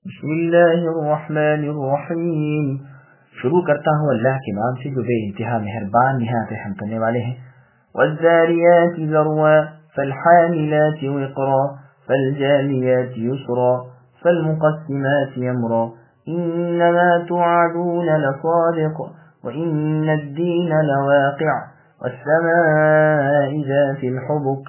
بسم اللہ الرحمن الرحیم۔ شروع کرتا ہوں اللہ کے نام سے جو بے انتہا مہربان نہایت رحم کرنے والے ہیں۔ والذاریات ذروا فالحاملات وقرا فالجاريات يسرا فالمقسمات امرا انما توعدون لصادق وان الدين لواقع والسماء ذات الحبك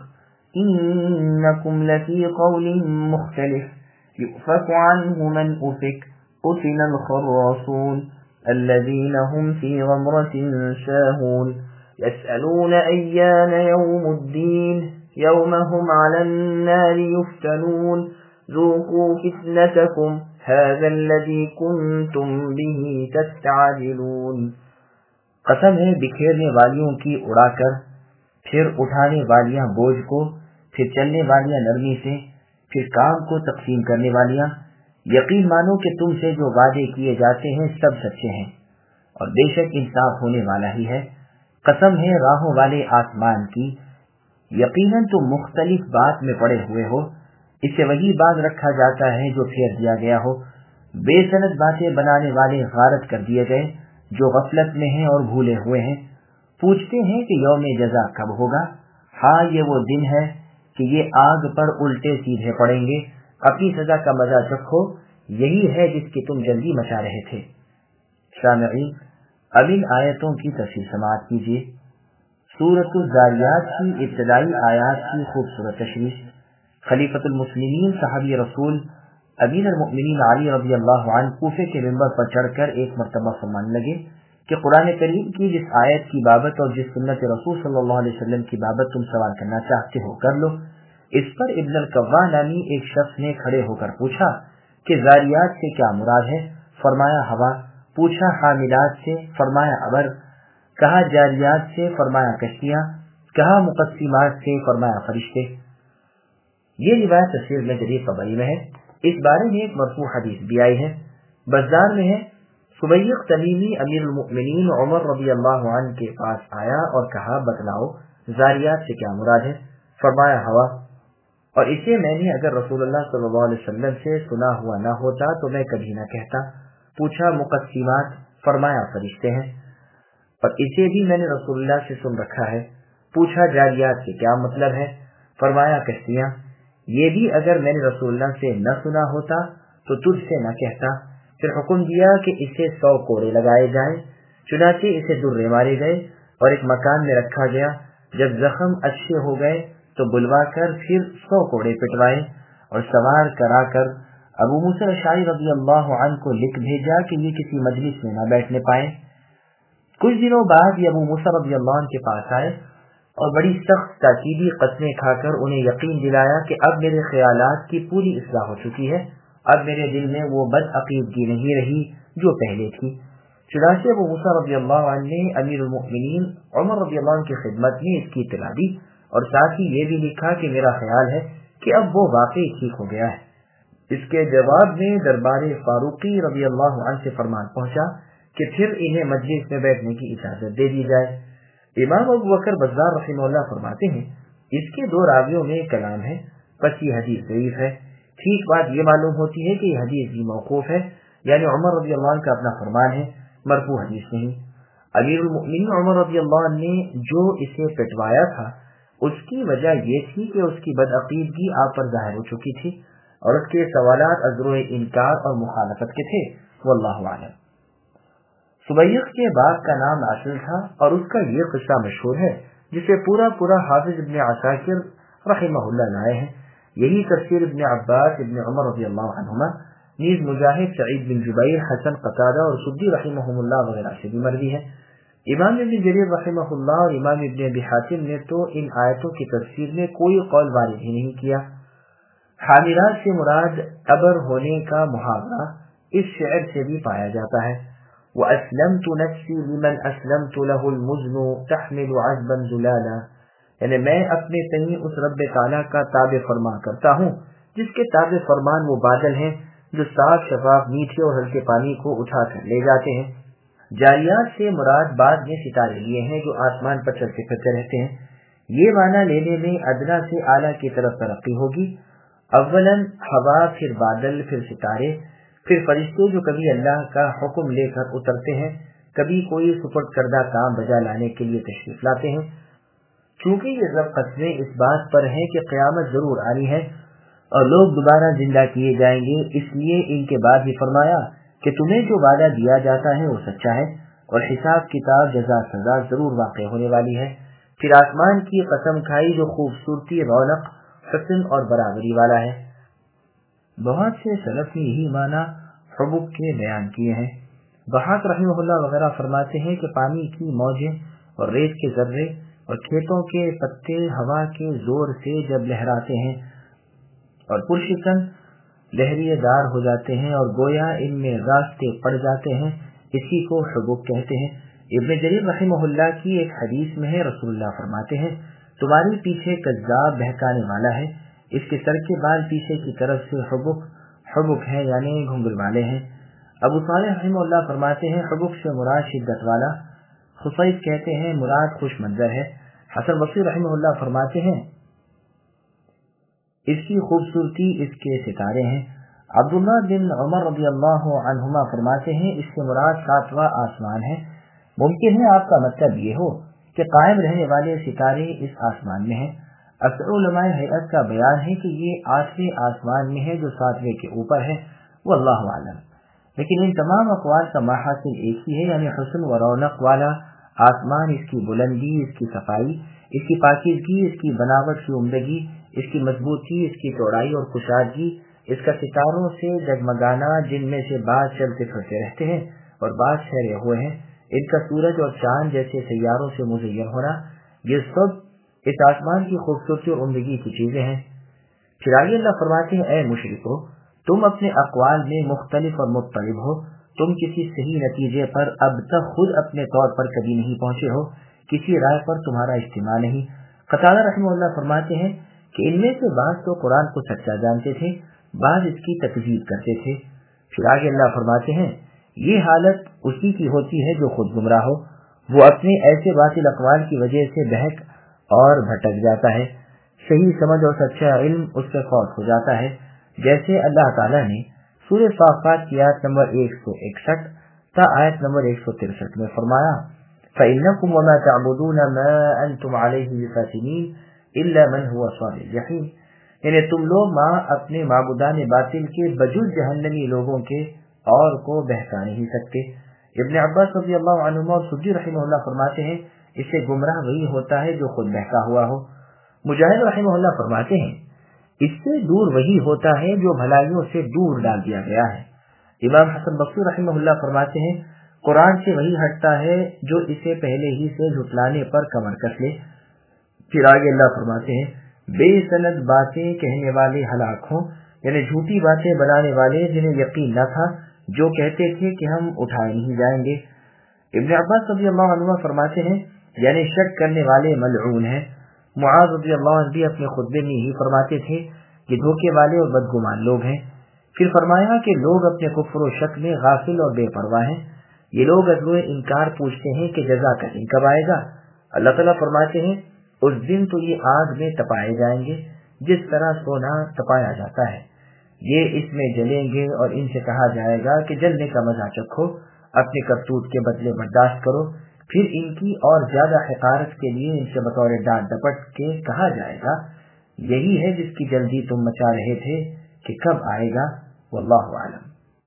انكم لفي قول مختلف يؤفك عنه من أفك قتل الخراصون الذين هم في غمرة ساهون يسألون أيان يوم الدين يوم هم على النار يفتنون ذوقوا فتنتكم هذا الذي كنتم به تستعجلون۔ قسم ہے بکھیرنے والیوں کی اڑا کر، پھر اٹھانے والیاں بوجھ کو، پھر چلنے والیاں نرمی سے، پھر کام کو تقسیم کرنے والیاں۔ یقین مانو کہ تم سے جو وعدے کیے جاتے ہیں سب سچے ہیں، اور بے شک انصاف ہونے والا ہی ہے۔ قسم ہے راہوں والے آسمان کی، یقیناً تم مختلف بات میں پڑے ہوئے ہو۔ اس سے وہی باز رکھا جاتا ہے جو پھیر دیا گیا ہو۔ بے سند باتیں بنانے والے غارت کر دیے گئے جو غفلت میں ہیں اور بھولے ہوئے ہیں۔ پوچھتے ہیں کہ یوم جزا کب ہوگا؟ ہاں یہ وہ دن ہے کہ یہ آگ پر الٹے سیدھے پڑیں گے۔ اپنی سزا کا مزہ چکھو، یہی ہے جس کی تم جلدی مچا رہے تھے۔ سامعین، اب ان آیتوں کی تفصیل سماعت کیجیے۔ سورۃ الذاریات کی ابتدائی آیات کی خوبصورت تشریح۔ خلیفۃ المسلمین صحابی رسول امیر المؤمنین علی رضی اللہ عنہ کوفے کے منبر پر چڑھ کر ایک مرتبہ فرمانے لگے کہ قرآن کریم کی جس آیت کی بابت اور جس سنت رسول صلی اللہ علیہ وسلم کی بابت تم سوال کرنا چاہتے ہو کر لو۔ اس پر ابن القوا نامی ایک شخص نے کھڑے ہو کر پوچھا کہ ذاریات سے کیا مراد ہے؟ فرمایا ہوا۔ پوچھا حاملات سے؟ فرمایا ابر۔ کہا جاریات سے؟ فرمایا کشتیاں۔ کہا مقسمات سے؟ فرمایا فرشتے۔ یہ روایت تفسیر میں جدید طبری میں ہے۔ اس بارے میں ایک مرفوع حدیث بھی آئی ہے، بزار میں ہے۔ سبیق تمیمی امیر المؤمنین عمر رضی اللہ عنہ کے پاس آیا اور کہا بتلاؤ ذاریات سے کیا مراد ہے؟ فرمایا ہوا، اور اسے میں نے اگر رسول اللہ صلی اللہ علیہ وسلم سے سنا ہوا نہ ہوتا تو میں کبھی نہ کہتا۔ پوچھا مقسمات؟ فرمایا فرشتے ہیں، اور اسے بھی میں نے رسول اللہ سے سن رکھا ہے۔ پوچھا جاریات سے کیا مطلب ہے؟ فرمایا کشتیاں، یہ بھی اگر میں نے رسول اللہ سے نہ سنا ہوتا تو تجھ سے نہ کہتا۔ پھر حکم دیا کہ اسے 100 کوڑے لگائے جائیں، چنانچہ اسے درے مارے گئے اور ایک مکان میں رکھا گیا۔ جب زخم اچھے ہو گئے تو بلوا کر پھر 100 کوڑے پٹوائے اور سوار کرا کر ابو موسیٰ اشعری رضی اللہ عنہ کو لکھ بھیجا کہ یہ کسی مجلس میں نہ بیٹھنے پائے۔ کچھ دنوں بعد یہ ابو موسیٰ رضی اللہ عنہ کے پاس آئے اور بڑی سخت تاکیدی قسمیں کھا کر انہیں یقین دلایا کہ اب میرے خیالات کی پوری اصلاح ہو چکی ہے، اب میرے دل میں وہ بد عقیدگی نہیں رہی جو پہلے تھی۔ چنانچہ ابو موسیٰ رضی اللہ عنہ نے امیر المؤمنین عمر رضی اللہ عنہ کی خدمت میں اس کی اطلاع دی اور ساتھ ہی یہ بھی لکھا کہ میرا خیال ہے کہ اب وہ واقعی ٹھیک ہو گیا ہے۔ اس کے جواب میں دربار فاروقی رضی اللہ عنہ سے فرمان پہنچا کہ پھر انہیں مجلس میں بیٹھنے کی اجازت دے دی جائے۔ امام ابو بکر بزار رحمہ اللہ فرماتے ہیں اس کے 2 راویوں میں کلام ہے، پس یہ حدیث ضعیف ہے۔ ٹھیک بات یہ معلوم ہوتی ہے کہ یہ حدیث بھی موقوف ہے، یعنی عمر رضی اللہ عنہ کا اپنا فرمان ہے، مرفوع حدیث نہیں۔ امیر المؤمنین عمر رضی اللہ عنہ نے جو اسے پٹوایا تھا اس کی وجہ یہ تھی کہ اس کی بدعقیدگی آپ پر ظاہر ہو چکی تھی اور اس کے سوالات ازرو انکار اور مخالفت کے تھے، واللہ اعلم۔ سبیق کے باپ کا نام عاصم تھا اور اس کا یہ قصہ مشہور ہے جسے پورا حافظ ابن عساکر رحمہ اللہ لائے ہیں۔ یہی تفسیر ابن عباس، ابن عمر رضی اللہ عنہما، نیز مجاہد، سعید بن جبیر، حسن قتادہ اور سدی رحمہم اللہ وغیرہ سے بھی مروی ہے۔ امام ابن جریر رحمہ اللہ اور امام ابن ابی حاتم نے تو ان آیتوں کی تفسیر میں کوئی قول وارد ہی نہیں کیا۔ حاملات سے مراد ابر ہونے کا محاورہ اس شعر سے بھی پایا جاتا ہے۔ وَأَسْلَمْتُ نَفْسِي لِمَنْ أَسْلَمْتُ لَهُ الْمُزْنُ تَحْمِلُ عَذْبًا زُلَالًا، یعنی میں اپنے تئیں اس رب تعالیٰ کا تابع فرمان کرتا ہوں جس کے تابع فرمان وہ بادل ہیں جو صاف شفاف میٹھے اور ہلکے پانی کو اٹھا کر لے جاتے ہیں۔ جاریات سے مراد بعد میں ستارے لیے ہیں جو آسمان پر چلتے پھرتے رہتے ہیں۔ یہ معنی لینے میں ادنا سے اعلیٰ کی طرف ترقی ہوگی۔ اولاً ہوا، پھر بادل، پھر ستارے، پھر فرشتے جو کبھی اللہ کا حکم لے کر اترتے ہیں، کبھی کوئی سپرد کردہ کام بجا لانے کے لیے تشریف لاتے ہیں۔ چونکہ یہ سب قسمیں اس بات پر ہیں کہ قیامت ضرور آنی ہے اور لوگ دوبارہ زندہ کیے جائیں گے، اس لیے ان کے بعد ہی فرمایا کہ تمہیں جو وعدہ دیا جاتا ہے وہ سچا ہے اور حساب کتاب جزا سزا ضرور واقع ہونے والی ہے۔ پھر آسمان کی قسم کھائی جو خوبصورتی، رونق، حسن اور برابری والا ہے۔ بہت سے سلف نے یہی معنی حبک کے بیان کیے ہیں۔ ضحاک رحمہ اللہ وغیرہ فرماتے ہیں کہ پانی کی موجیں اور ریت کے ذرے اور کھیتوں کے پتے ہوا کے زور سے جب لہراتے ہیں اور پرشکن لہریے دار ہو جاتے ہیں اور گویا ان میں راستے پڑ جاتے ہیں، اسی کو حبک کہتے ہیں۔ ابن جریر رحمہ اللہ کی ایک حدیث میں ہے، رسول اللہ فرماتے ہیں تمہارے پیچھے کذاب بہکانے والا ہے، اس کے سر کے بال پیچھے کی طرف سے حبک ہے، یعنی گھنگل والے ہیں۔ ابو صالح رحمہ اللہ فرماتے ہیں حبک سے مراد شدت والا، خصیف کہتے ہیں مراد خوش منظر ہے۔ حسن بصری رحمہ اللہ فرماتے ہیں اس کی خوبصورتی اس کے ستارے ہیں۔ عبداللہ بن عمر رضی اللہ عنہما فرماتے ہیں اس سے مراد 7واں آسمان ہے۔ ممکن ہے آپ کا مطلب یہ ہو کہ قائم رہنے والے ستارے اس آسمان میں ہیں۔ اکثر علماء ہیئت کا بیان ہے کہ یہ 8ویں آسمان میں ہے جو 7ویں کے اوپر ہے، واللہ اعلم۔ لیکن ان تمام اقوال کا محاصل ایک ہی ہے، یعنی حسن و رونق والا آسمان، اس کی بلندی، اس کی صفائی، اس کی پاکیزگی، اس کی بناوٹ کی عمدگی، اس کی مضبوطی، اس کی چوڑائی اور کشادگی، اس کا ستاروں سے جگمگانا جن میں سے بعض چلتے پھرتے رہتے ہیں اور بعض ٹھہرے ہوئے ہیں، ان کا سورج اور چاند جیسے سیاروں سے مزین ہونا، یہ سب اس آسمان کی خوبصورتی اور عمدگی کی چیزیں ہیں۔ پھر آگے اللہ فرماتے ہیں اے مشرکو، تم اپنے اقوال میں مختلف اور مضطرب ہو، تم کسی صحیح نتیجے پر اب تک خود اپنے طور پر کبھی نہیں پہنچے ہو، کسی رائے پر تمہارا اجتماع نہیں۔ قتادہ رحمہ اللہ فرماتے ہیں کہ ان میں سے بعض تو قرآن کو سچا جانتے تھے، بعض اس کی تکذیب کرتے تھے۔ پھر آگے اللہ فرماتے ہیں یہ حالت اسی کی ہوتی ہے جو خود گمراہ ہو، وہ اپنے ایسے باطل اقوال کی وجہ سے بہک اور بھٹک جاتا ہے، صحیح سمجھ اور سچا علم اس سے فوت ہو جاتا ہے، جیسے اللہ تعالیٰ نے سورہ صافات کی آیت نمبر 161 تا آیت نمبر 163 میں فرمایا فَإِنَّكُمْ وَمَا تَعْبُدُونَ مَا أَنْتُمْ عَلَيْهِ بِفَاتِنِينَ إِلَّا مَنْ هُوَ صَالِ الْجَحِيمِ، یعنی تم لوگ اپنے معبودان باطل کے بجز جہنمی لوگوں کے اور کو بہکا نہیں سکتے۔ ابن عباس رضی اللہ عنہما اور سدی رحمہ اللہ فرماتے ہیں اس سے گمراہ وہی ہوتا ہے جو خود بہکا ہوا ہو۔ مجاہد رحمہ اللہ فرماتے ہیں اس سے دور وہی ہوتا ہے جو بھلائیوں سے دور ڈال دیا گیا ہے۔ امام حسن بصری رحمہ اللہ فرماتے ہیں قرآن سے وہی ہٹتا ہے جو اسے پہلے ہی سے جھٹلانے پر کمر کس لے۔ پھر آگے اللہ فرماتے ہیں بے سند باتیں کہنے والے ہلاک ہوں، یعنی جھوٹی باتیں بنانے والے جنہیں یقین نہ تھا، جو کہتے تھے کہ ہم اٹھائے نہیں جائیں گے۔ ابن عباس رضی اللہ عنہ فرماتے ہیں یعنی شک کرنے والے ملعون ہیں۔ معاذ رضی اللہ عنہ بھی اپنے خطبے میں یہی فرماتے تھے کہ دھوکے والے اور بدگمان لوگ ہیں۔ پھر فرمایا کہ لوگ اپنے کفر و شک میں غافل اور بے پرواہ ہیں، یہ لوگ عدل و انکار پوچھتے ہیں کہ جزا کا دن کب آئے گا۔ اللہ تعالیٰ فرماتے ہیں اس دن تو یہ آگ میں تپائے جائیں گے جس طرح سونا تپایا جاتا ہے، یہ اس میں جلیں گے اور ان سے کہا جائے گا کہ جلنے کا مزہ چکھو، اپنے کرتوت کے بدلے برداشت کرو۔ پھر ان کی اور زیادہ حقارت کے لیے ان سے بطور ڈانٹ ڈپٹ کے کہا جائے گا یہی ہے جس کی جلدی تم مچا رہے تھے کہ کب آئے گا، واللہ اعلم۔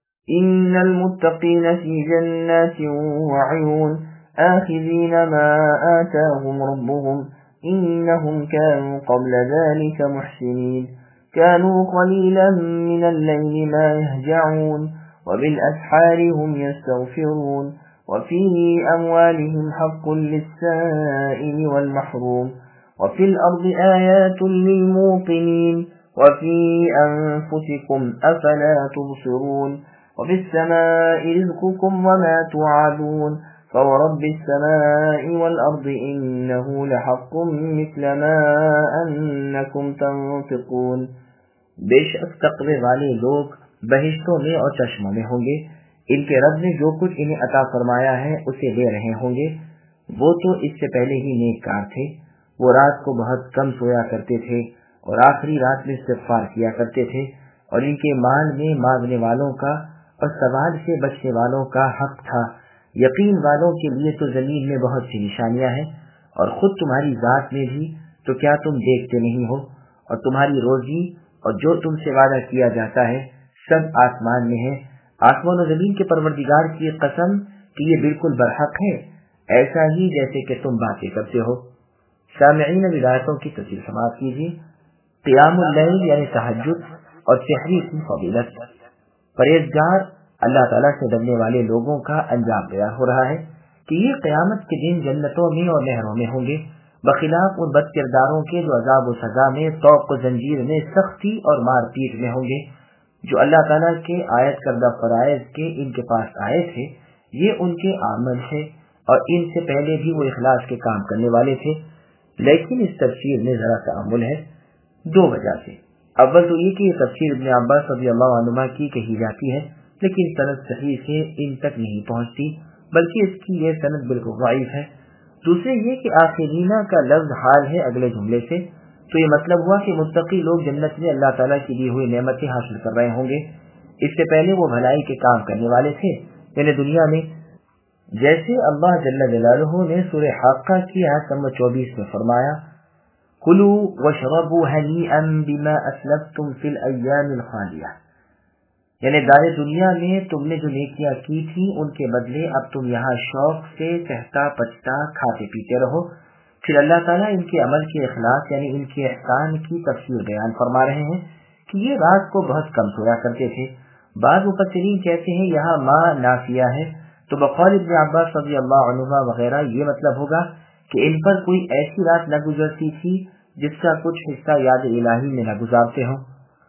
ان المتقین فی جنات وعیون آخذین ما آتاهم ربهم انهم كانوا قبل ذلك محسنین كانوا قليلا من الليل ما يهجعون وبالأسحار هم يستغفرون وفي أموالهم حق للسائل والمحروم وفي الأرض آيات للموقنين وفي أنفسكم أفلا تبصرون وفي السماء رزقكم وما توعدون فورب السماء والأرض إنه لحق مثل ما أنكم تنطقون۔ بے شک تقوی والے لوگ بہشتوں میں اور چشموں میں ہوں گے، ان کے رب نے جو کچھ انہیں عطا فرمایا ہے اسے لے رہے ہوں گے۔ وہ تو اس سے پہلے ہی نیک کار تھے، وہ رات کو بہت کم سویا کرتے تھے اور آخری رات میں استغفار کیا کرتے تھے، اور ان کے مال میں مانگنے والوں کا اور سوال سے بچنے والوں کا حق تھا۔ یقین والوں کے لیے تو زمین میں بہت سی نشانیاں ہیں، اور خود تمہاری ذات میں بھی، تو کیا تم دیکھتے نہیں ہو؟ اور تمہاری روزی اور جو تم سے وعدہ کیا جاتا ہے سب آسمان میں ہے۔ آسمان و زمین کے پروردگار کی قسم کہ یہ بالکل برحق ہے، ایسا ہی جیسے کہ تم باتیں کرتے ہو۔ سامعین ولایتوں کی تفصیل سماعت کیجیے۔ قیام اللیل یعنی تہجد اور سحری کی فضیلت۔ پرہیزگار اللہ تعالیٰ سے ڈرنے والے لوگوں کا انجام بیان ہو رہا ہے کہ یہ قیامت کے دن جنتوں میں اور نہروں میں ہوں گے، بخلاف ان بد کرداروں کے جو عذاب و سزا میں، طوق و زنجیر میں، سختی اور مار پیٹ میں ہوں گے۔ جو اللہ تعالیٰ کے عائد کردہ فرائض کے ان کے پاس آئے تھے، یہ ان کے عمل ہے، اور ان سے پہلے بھی وہ اخلاص کے کام کرنے والے تھے۔ لیکن اس تفسیر میں ذرا تأمل ہے، دو وجہ سے۔ اول تو یہ کہ یہ تفسیر ابن عباس رضی اللہ عنہما کی کہی جاتی ہے، لیکن سند صحیح سے ان تک نہیں پہنچتی، بلکہ اس کی یہ سند بالکل ضعیف ہے۔ دوسرے یہ کہ آخرینہ کا لفظ حال ہے اگلے جملے سے، تو یہ مطلب ہوا کہ متقی لوگ جنت میں اللہ تعالیٰ کی دی ہوئی نعمتیں حاصل کر رہے ہوں گے۔ اس سے پہلے وہ بھلائی کے کام کرنے والے تھے، یعنی دنیا میں، جیسے اللہ جل جلالہ نے سورہ حاقہ کی آیت نمبر 24 میں فرمایا، کُلُوا وَاشْرَبُوا هَنِيئًا بِمَا أَسْلَفْتُمْ فِي الْأَيَّامِ الْخَالِيَةِ، یعنی دار دنیا میں تم نے جو نیکیاں کی تھی ان کے بدلے اب تم یہاں شوق سے چہتا پچتا کھاتے پیتے رہو۔ پھر اللہ تعالیٰ ان کے عمل کے اخلاص یعنی ان کے احسان کی تفسیر بیان فرما رہے ہیں کہ یہ رات کو بہت کم سویا کرتے تھے۔ بعض مفسرین کہتے ہیں یہاں ما نافیہ ہے، تو بقول ابن عباس رضی اللہ عنہما وغیرہ یہ مطلب ہوگا کہ ان پر کوئی ایسی رات نہ گزرتی تھی جس کا کچھ حصہ یاد الہی میں نہ گزارتے ہوں،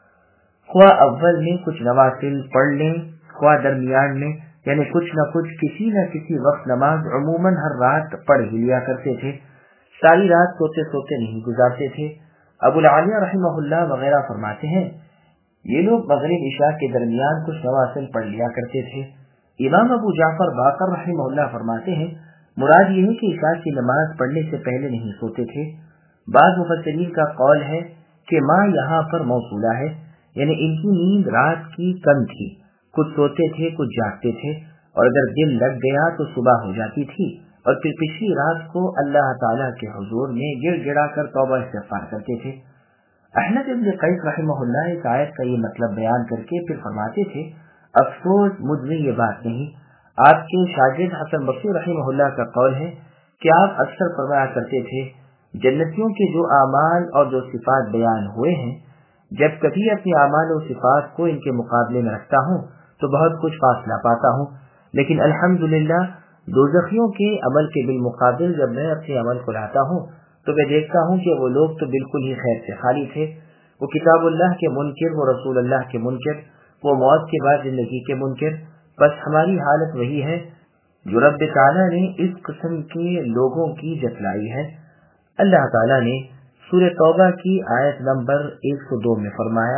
خواہ اول میں کچھ نوافل پڑھ لیں، خواہ درمیان میں، یعنی کچھ نہ کچھ کسی نہ کسی وقت نماز عموماً ہر رات پڑھ ہی لیا کرتے تھے، ساری رات سوتے سوتے نہیں گزارتے تھے۔ ابو العالیہ رحمہ اللہ وغیرہ فرماتے ہیں یہ لوگ مغرب عشاء کے درمیان کچھ نوافل پڑھ لیا کرتے تھے۔ امام ابو جعفر باقر رحمہ اللہ فرماتے ہیں مراد یہ ہے کہ عشاء کی نماز پڑھنے سے پہلے نہیں سوتے تھے۔ بعض مفسرین کا قول ہے کہ ماں یہاں پر موصولہ ہے، یعنی ان کی نیند رات کی کم تھی، کچھ سوتے تھے کچھ جاگتے تھے، اور اگر دن لگ گیا تو صبح ہو جاتی تھی، اور پھر پچھلی رات کو اللہ تعالیٰ کے حضور میں گڑ گڑا کر توبہ استغفار کرتے تھے۔ احمد ابن قیس رحمہ اللہ اس آیت کا یہ مطلب بیان کر کے پھر فرماتے تھے افسوس مجھ میں یہ بات نہیں۔ آپ کے شاگرد حسن بصری رحمہ اللہ کا قول ہے کہ آپ اکثر فرمایا کرتے تھے جنتیوں کے جو اعمال اور جو صفات بیان ہوئے ہیں، جب کبھی اپنے اعمال و صفات کو ان کے مقابلے میں رکھتا ہوں تو بہت کچھ فاصلہ پاتا ہوں، لیکن الحمدللہ دوزخیوں کے عمل کے بالمقابل جب میں اپنے عمل کو لاتا ہوں تو میں دیکھتا ہوں کہ وہ لوگ تو بالکل ہی خیر سے خالی تھے، وہ کتاب اللہ کے منکر، وہ رسول اللہ کے منکر، وہ موت کے بعد زندگی کے منکر۔ بس ہماری حالت وہی ہے جو رب تعالیٰ نے اس قسم کے لوگوں کی جتلائی ہے۔ اللہ تعالیٰ نے سورہ توبہ کی آیت نمبر 102 میں فرمایا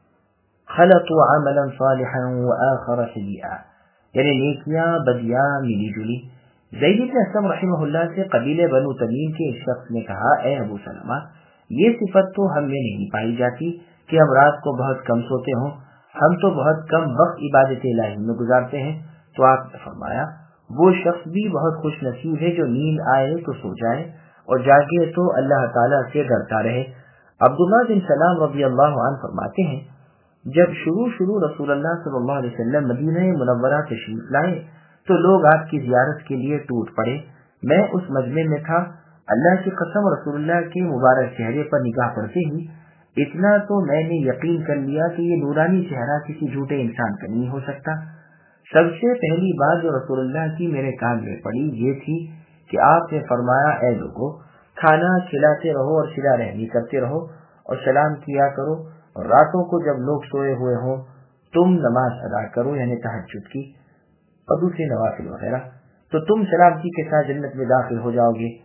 خلقوا عملا صالحا وآخر سیئا، یعنی نیکیاں بدیاں ملی جلی۔ زید بن اسلم رحمہ اللہ سے قبیلے بنو تمیم کے ایک شخص نے کہا اے ابو سلمہ، یہ صفت تو ہم میں نہیں پائی جاتی کہ ہم رات کو بہت کم سوتے ہوں، ہم تو بہت کم وقت عبادت الہی میں گزارتے ہیں۔ تو آپ نے فرمایا وہ شخص بھی بہت خوش نصیب ہے جو نیند آئے تو سو جائے اور جاگے تو اللہ تعالیٰ سے ڈرتا رہے۔ عبداللہ بن سلام رضی اللہ عنہ فرماتے ہیں جب شروع رسول اللہ صلی اللہ علیہ وسلم مدینہ منورہ تشریف لائے تو لوگ آپ کی زیارت کے لیے ٹوٹ پڑے، میں اس مجمع میں تھا۔ اللہ کی قسم رسول اللہ کے مبارک چہرے پر نگاہ پڑتے ہی اتنا تو میں نے یقین کر لیا کہ یہ نورانی چہرہ کسی جھوٹے انسان کا نہیں ہو سکتا۔ سب سے پہلی بات جو رسول اللہ کی میرے کان میں پڑی یہ تھی کہ آپ نے فرمایا اے لوگو، کھانا کھلاتے رہو اور صلہ رحمی کرتے رہو اور سلام کیا کرو، اور راتوں کو جب لوگ سوئے ہوئے ہوں تم نماز ادا کرو، یعنی تہجد کی اور دوسری نوافل وغیرہ، تو تم سلامتی کے ساتھ جنت میں داخل ہو جاؤ گے۔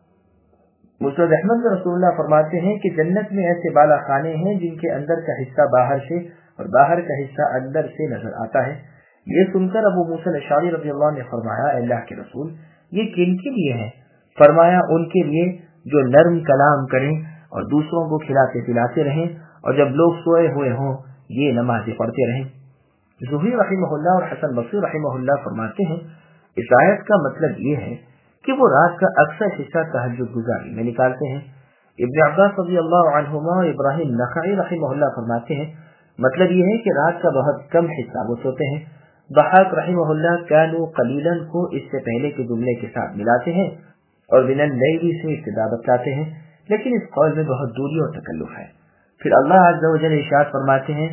مسند احمد میں رسول اللہ فرماتے ہیں کہ جنت میں ایسے بالا خانے ہیں جن کے اندر کا حصہ باہر سے اور باہر کا حصہ اندر سے نظر آتا ہے۔ یہ سن کر ابو موسیٰ الاشعری رضی اللہ عنہ نے فرمایا اے اللہ کے رسول، یہ کن کے لیے ہے؟ فرمایا ان کے لیے جو نرم کلام کریں اور دوسروں کو کھلاتے پلاتے رہیں اور جب لوگ سوئے ہوئے ہوں یہ نمازیں پڑھتے رہیں۔ زہری رحمہ اللہ اور حسن بصری رحمہ اللہ فرماتے ہیں اس آیت کا مطلب یہ ہے کہ وہ رات کا اکثر حصہ تہجد گزاری میں نکالتے ہیں۔ ابن عباس رضی اللہ عنہما اور ابراہیم نخعی رحمہ اللہ فرماتے ہیں مطلب یہ ہے کہ رات کا بہت کم حصہ وہ سوتے ہیں۔ ضحاک رحمہ اللہ کانوا قلیلا کو اس سے پہلے کے جملے کے ساتھ ملاتے ہیں اور من اللیل سے ابتدا بتلاتے ہیں، لیکن اس قول میں بہت دوری اور تکلف ہے۔ پھر اللہ عز و جل ارشاد فرماتے ہیں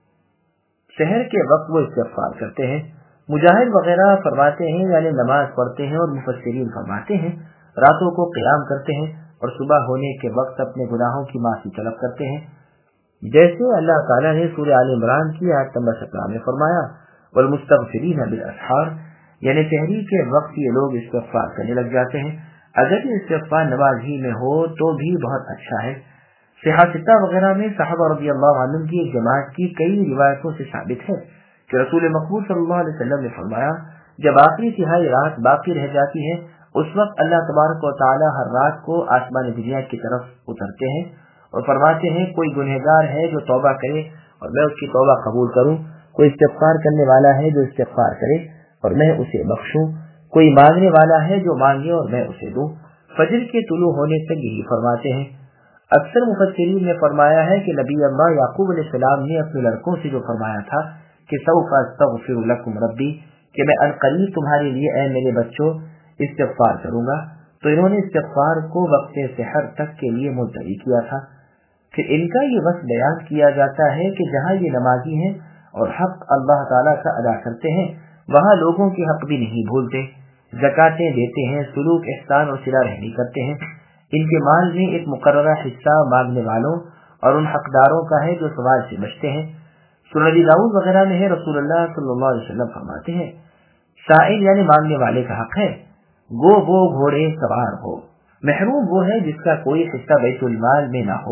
سحر کے وقت وہ استغفار کرتے ہیں۔ مجاہد وغیرہ فرماتے ہیں یعنی نماز پڑھتے ہیں، اور مفسرین فرماتے ہیں راتوں کو قیام کرتے ہیں اور صبح ہونے کے وقت اپنے گناہوں کی معافی طلب کرتے ہیں، جیسے اللہ تعالیٰ نے سورہ آل عمران کی آیت نمبر 17 میں فرمایا والمستغفرین بالاسحار، یعنی سحری کے وقت یہ لوگ استغفار کرنے لگ جاتے ہیں۔ اگر یہ استغفار نماز ہی میں ہو تو بھی بہت اچھا ہے۔ صحاح ستہ وغیرہ میں صحابہ رضی اللہ عنہم کی ایک جماعت کی کئی روایتوں سے ثابت ہے کہ رسول مقبول صلی اللہ علیہ وسلم نے فرمایا جب آخری تہائی رات باقی رہ جاتی ہے اس وقت اللہ تبارک و تعالی ہر رات کو آسمان دنیا کی طرف اترتے ہیں اور فرماتے ہیں کوئی گنہگار ہے جو توبہ کرے اور میں اس کی توبہ قبول کروں، کوئی استغفار کرنے والا ہے جو استغفار کرے اور میں اسے بخشوں، کوئی مانگنے والا ہے جو مانگے اور میں اسے دوں۔ فجر کے طلوع ہونے تک یہی فرماتے ہیں۔ اکثر مفسرین نے فرمایا ہے کہ نبی اللہ یعقوب علیہ السلام نے اپنے لڑکوں سے جو فرمایا تھا کہ سوف استغفر لکم ربی، کہ میں عنقریب تمہارے لیے اے میرے بچوں استغفار کروں گا، تو انہوں نے استغفار کو وقت سحر تک کے لیے ملتوی کیا تھا۔ پھر ان کا یہ وصف بیان کیا جاتا ہے کہ جہاں یہ نمازی ہیں اور حق اللہ تعالیٰ کا ادا کرتے ہیں وہاں لوگوں کے حق بھی نہیں بھولتے، زکاتیں دیتے ہیں، سلوک احسان اور صلہ رحمی کرتے ہیں۔ ان کے مال میں ایک مقررہ حصہ مانگنے والوں اور ان حقداروں کا ہے جو سوال سے بچتے ہیں۔ سنن ابی داؤد وغیرہ میں ہے رسول اللہ صلی اللہ علیہ وسلم فرماتے ہیں سائل یعنی مانگنے والے کا حق ہے وہ گھوڑے سوار ہو، محروم وہ ہے جس کا کوئی حصہ بیت المال میں نہ ہو،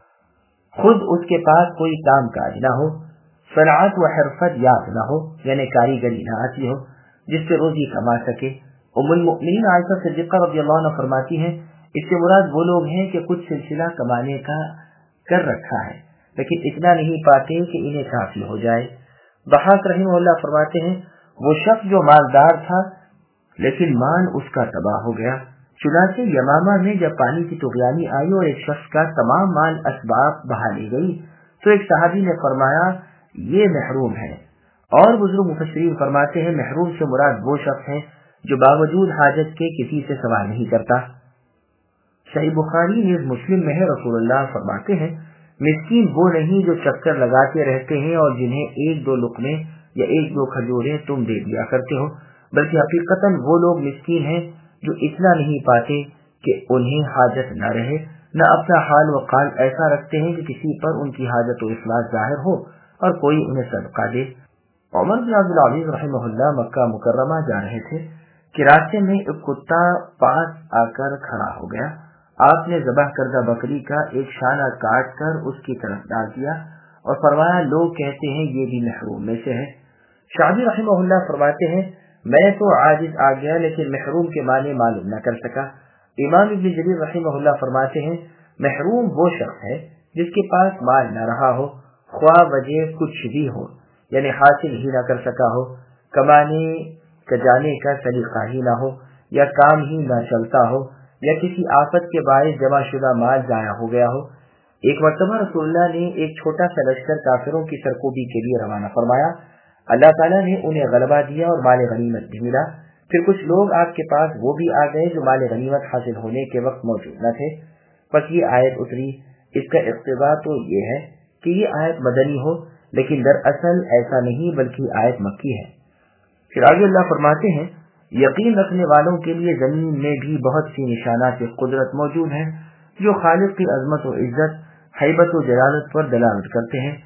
خود اس کے پاس کوئی کام کاج نہ ہو، صنعت و حرفت یاد نہ ہو یعنی کاریگری نہ آتی ہو جس سے روزی کما سکے۔ ام المؤمنین عائشہ صدیقہ رضی اللہ عنہ فرماتی ہیں اس سے مراد وہ لوگ ہیں کہ کچھ سلسلہ کمانے کا کر رکھا ہے لیکن اتنا نہیں پاتے کہ انہیں کافی ہو جائے۔ ضحاک رحمہ اللہ فرماتے ہیں وہ شخص جو مالدار تھا لیکن مال اس کا تباہ ہو گیا، چنانچہ یمامہ میں جب پانی کی طغیانی آئی اور ایک شخص کا تمام مال اسباب بہا لی گئی تو ایک صحابی نے فرمایا یہ محروم ہے، اور بزرگ مفسرین فرماتے ہیں محروم سے مراد وہ شخص ہے جو باوجود حاجت کے کسی سے سوال نہیں کرتا۔ صحیح بخاری نیز مسلم میں ہے رسول اللہ فرماتے ہیں مسکین وہ نہیں جو چکر لگاتے رہتے ہیں اور جنہیں ایک دو لقمے یا ایک دو کھجوریں تم دے دیا کرتے ہو، بلکہ حقیقتاً وہ لوگ مسکین ہیں جو اتنا نہیں پاتے کہ انہیں حاجت نہ رہے، نہ اپنا حال و قال ایسا رکھتے ہیں کہ کسی پر ان کی حاجت و اخلاص ظاہر ہو اور کوئی انہیں صدقہ دے۔ عمر بن عبد العزیز رحمہ اللہ مکہ مکرمہ جا رہے تھے کہ راستے میں ایک کتا پاس آ کر کھڑا ہو گیا، آپ نے ذبح کردہ بکری کا ایک شانہ کاٹ کر اس کی طرف ڈال دیا اور فرمایا لوگ کہتے ہیں یہ بھی محروم میں سے ہے۔ شعبی رحمہ اللہ فرماتے ہیں میں تو عاجز آ گیا لیکن محروم کے معنی معلوم نہ کر سکا۔ امام ابن جریر رحمہ اللہ فرماتے ہیں محروم وہ شخص ہے جس کے پاس مال نہ رہا ہو، خواہ وجہ کچھ بھی ہو، یعنی حاصل ہی نہ کر سکا ہو، کمانے کا جانے کا طریقہ ہی نہ ہو، یا کام ہی نہ چلتا ہو، یا کسی آفت کے باعث جمع شدہ مال ضائع ہو گیا ہو۔ ایک مرتبہ رسول اللہ نے ایک چھوٹا سا لشکر کافروں کی سرکوبی کے لیے روانہ فرمایا، اللہ تعالیٰ نے انہیں غلبہ دیا اور مال غنیمت بھی ملا۔ پھر کچھ لوگ آپ کے پاس وہ بھی آ گئے جو مال غنیمت حاصل ہونے کے وقت موجود نہ تھے، پس یہ آیت اتری۔ اس کا اقتضا تو یہ ہے کہ یہ آیت مدنی ہو، لیکن دراصل ایسا نہیں بلکہ آیت مکی ہے۔ پھر آگے اللہ فرماتے ہیں یقین رکھنے والوں کے لیے زمین میں بھی بہت سی نشانات قدرت موجود ہیں جو خالق کی عظمت و عزت، ہیبت و جلالت پر دلالت کرتے ہیں۔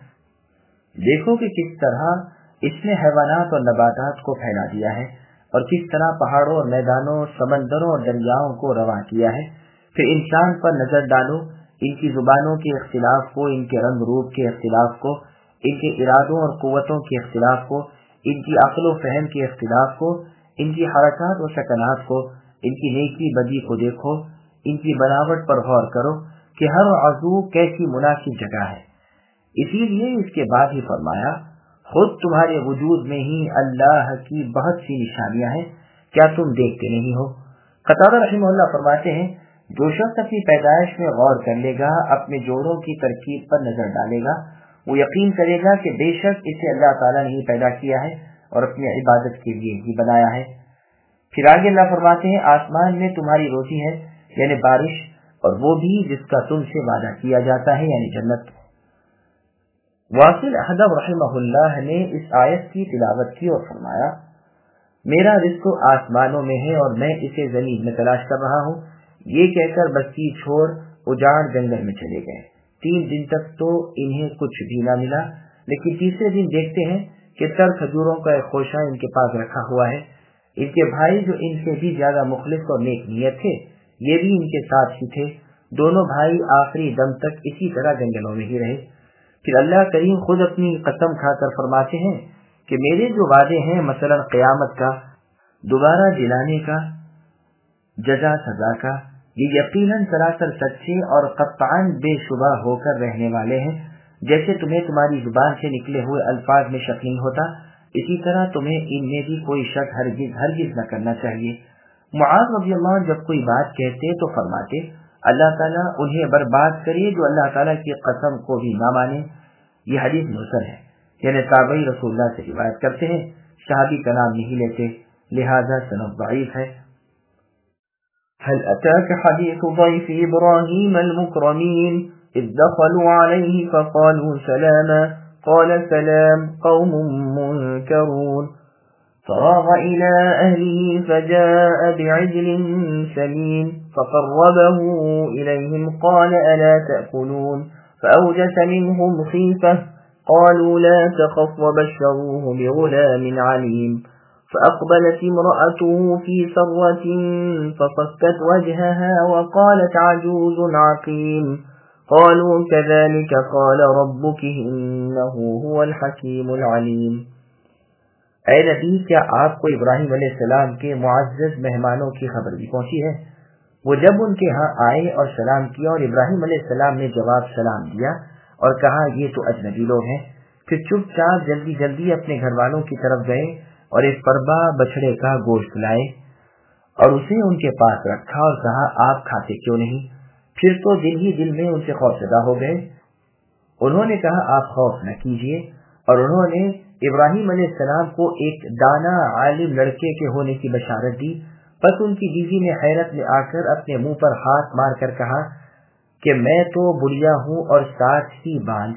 دیکھو کہ کس طرح اس نے حیوانات اور نباتات کو پھیلا دیا ہے اور کس طرح پہاڑوں اور میدانوں، سمندروں اور دریاؤں کو رواں کیا ہے۔ پھر انسان پر نظر ڈالو، ان کی زبانوں کے اختلاف کو، ان کے رنگ روپ کے اختلاف کو، ان کے ارادوں اور قوتوں کے اختلاف کو، ان کی عقل و فہم کے اختلاف کو، ان کی حرکات و سکنات کو، ان کی نیکی بدی کو دیکھو، ان کی بناوٹ پر غور کرو کہ ہر عضو کیسی مناسب جگہ ہے۔ اسی لیے اس کے بعد ہی فرمایا خود تمہارے وجود میں ہی اللہ کی بہت سی نشانیاں ہیں، کیا تم دیکھتے نہیں ہو؟ قتادہ رحمہ اللہ فرماتے ہیں جو شخص اپنی پیدائش میں غور کر لے گا، اپنے جوڑوں کی ترکیب پر نظر ڈالے گا، وہ یقین کرے گا کہ بے شک اسے اللہ تعالیٰ نے ہی پیدا کیا ہے اور اپنی عبادت کے لیے ہی بنایا ہے۔ پھر آگے اللہ فرماتے ہیں آسمان میں تمہاری روزی ہے یعنی بارش، اور وہ بھی جس کا تم سے وعدہ کیا جاتا ہے یعنی جنت۔ واصل احدب رحمہ اللہ نے اس آیت کی تلاوت کی اور فرمایا میرا رزق آسمانوں میں ہے اور میں اسے زمین میں تلاش کر رہا ہوں۔ یہ کہہ کر بستی چھوڑ اجاڑ جنگل میں چلے گئے۔ 3 دن تک تو انہیں کچھ بھی نہ ملا، لیکن تیسرے دن دیکھتے ہیں کہ تر کھجوروں کا ایک خوشہ ان کے پاس رکھا ہوا ہے۔ ان کے بھائی جو ان سے بھی زیادہ مخلص اور نیک نیت تھے، یہ بھی ان کے ساتھ ہی تھے۔ دونوں بھائی آخری دم تک اسی طرح جنگلوں میں ہی رہے۔ پھر اللہ کریم خود اپنی قسم کھا کر فرماتے ہیں کہ میرے جو وعدے ہیں، مثلا قیامت کا، دوبارہ جلانے کا، جزا سزا کا، یہ یقیناً سراسر سچے اور قطعاً بے شبہ ہو کر رہنے والے ہیں۔ جیسے تمہیں تمہاری زبان سے نکلے ہوئے الفاظ میں شک نہیں ہوتا، اسی طرح تمہیں ان میں بھی کوئی شک ہرگز نہ کرنا چاہیے۔ معاذ رضی اللہ عنہ جب کوئی بات کہتے تو فرماتے اللہ تعالیٰ انہیں برباد کرے جو اللہ تعالیٰ کی قسم کو بھی نہ مانے۔ یہ حدیث مرسل ہے، یعنی تابعی رسول اللہ سے روایت کرتے ہیں، صحابی کا نام نہیں لیتے، لہذا سند ضعیف ہے۔ هل أتاك حديث ضيف إبراهيم المكرمين إذ دخلوا عليه فقالوا سلاما قال سلام قوم منكرون فراغ إلى أهله فجاء بعجل سمين فقربه إليهم قال ألا تأكلون فأوجس منهم خيفة قالوا لا تخف وبشروه بغلام عليم فأقبلت امرأته في سرة فصكت وجهها وقالت عجوز عقيم قالوا كذلك قال ربك إنه هو الحكيم العليم۔ اے نبی کیا آپ کو ابراہیم علیہ السلام کے معزز مہمانوں کی خبر بھی پہنچی ہے؟ وہ جب ان کے ہاں آئے اور سلام کیا اور ابراہیم علیہ السلام نے جواب سلام دیا اور کہا یہ تو اجنبی لوگ ہیں، پھر چپ چاپ جلدی جلدی اپنے گھر والوں کی طرف گئے اور ایک پربا بچڑے کا گوشت لائے اور اسے ان کے پاس رکھا اور کہا آپ کھاتے کیوں نہیں؟ پھر تو دل ہی دل میں ان سے خوفزدہ ہو گئے۔ انہوں نے کہا آپ خوف نہ کیجیے، اور انہوں نے ابراہیم علیہ السلام کو ایک دانا عالم لڑکے کے ہونے کی بشارت دی۔ پس ان کی بیوی نے حیرت میں آ کر اپنے منہ پر ہاتھ مار کر کہا کہ میں تو بڑھیا ہوں اور ساتھ ہی باندھ۔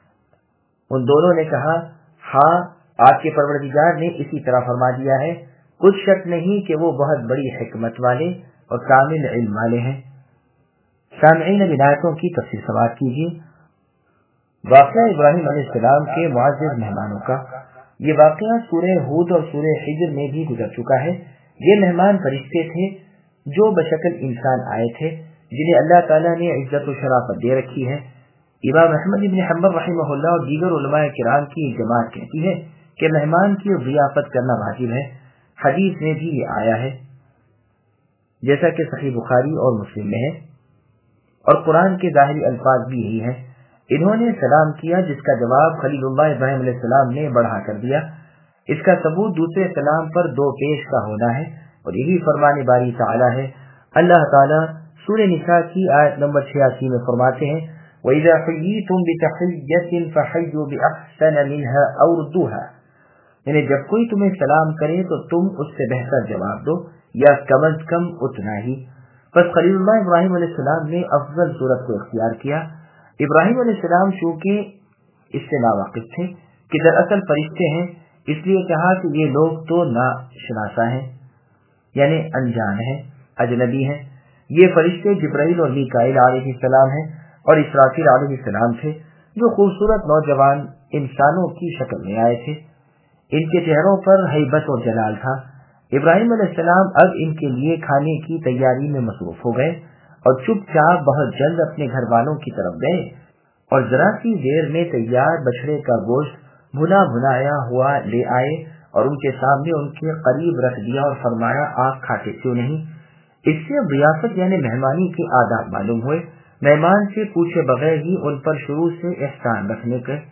ان دونوں نے کہا ہاں آپ کے پروردگار نے اسی طرح فرما دیا ہے، کچھ شک نہیں کہ وہ بہت بڑی حکمت والے اور کامل علم والے ہیں۔ سامعین اب آیتوں کی تفسیر سماعت کیجیے۔ واقعہ ابراہیم علیہ السلام کے معزز مہمانوں کا، یہ واقعہ سورہ ہود اور سورہ حجر میں بھی گزر چکا ہے۔ یہ مہمان فرشتے تھے جو بشکل انسان آئے تھے، جنہیں اللہ تعالیٰ نے عزت و شرافت دے رکھی ہے۔ امام احمد بن حنبل رحمہ اللہ اور دیگر علماء کرام کی ایک جماعت کہتی ہے کہ مہمان کی ضیافت کرنا واجب ہے۔ حدیث میں بھی یہ آیا ہے جیسا کہ صحیح بخاری اور مسلم میں ہے، اور قرآن کے ظاہری الفاظ بھی یہی ہیں۔ انہوں نے سلام کیا جس کا جواب خلیل اللہ ابراہیم علیہ السلام نے بڑھا کر دیا۔ اس کا ثبوت دوسرے سلام پر دو پیش کا ہونا ہے، اور یہی فرمان باری تعالی ہے۔ اللہ تعالیٰ سورہ نساء کی آیت نمبر 86 میں فرماتے ہیں وَإِذَا حُيِّيتُم بِتَحِيَّةٍ فَحَيُّوا بِأَحْسَنَ مِنْهَا أَوْ رُدُّوهَا، یعنی جب کوئی تمہیں سلام کرے تو تم اس سے بہتر جواب دو یا کم از کم اتنا ہی۔ بس خلیل اللہ ابراہیم علیہ السلام نے افضل صورت کو اختیار کیا۔ ابراہیم علیہ السلام چونکہ اس سے ناواقف تھے کہ دراصل فرشتے ہیں، اس لیے کہا کہ یہ لوگ تو ناشناسا ہیں، یعنی انجان ہیں، اجنبی ہیں۔ یہ فرشتے جبرائیل اور میکائیل علیہ السلام ہیں اور اسرافیل علیہ السلام تھے، جو خوبصورت نوجوان انسانوں کی شکل میں آئے تھے۔ ان کے چہروں پر ہیبت اور جلال تھا۔ ابراہیم علیہ السلام اب ان کے لیے کھانے کی تیاری میں مصروف ہو گئے اور چپ چاپ بہت جلد اپنے گھر والوں کی طرف گئے اور ذرا سی دیر میں تیار بچڑے کا گوشت بھنا بھنایا ہوا لے آئے اور ان کے سامنے ان کے قریب رکھ دیا اور فرمایا آپ کھاتے کیوں نہیں؟ اس سے ضیافت یعنی مہمانی کے آداب معلوم ہوئے۔ مہمان سے پوچھے بغیر ہی ان پر شروع سے احسان رکھنے کے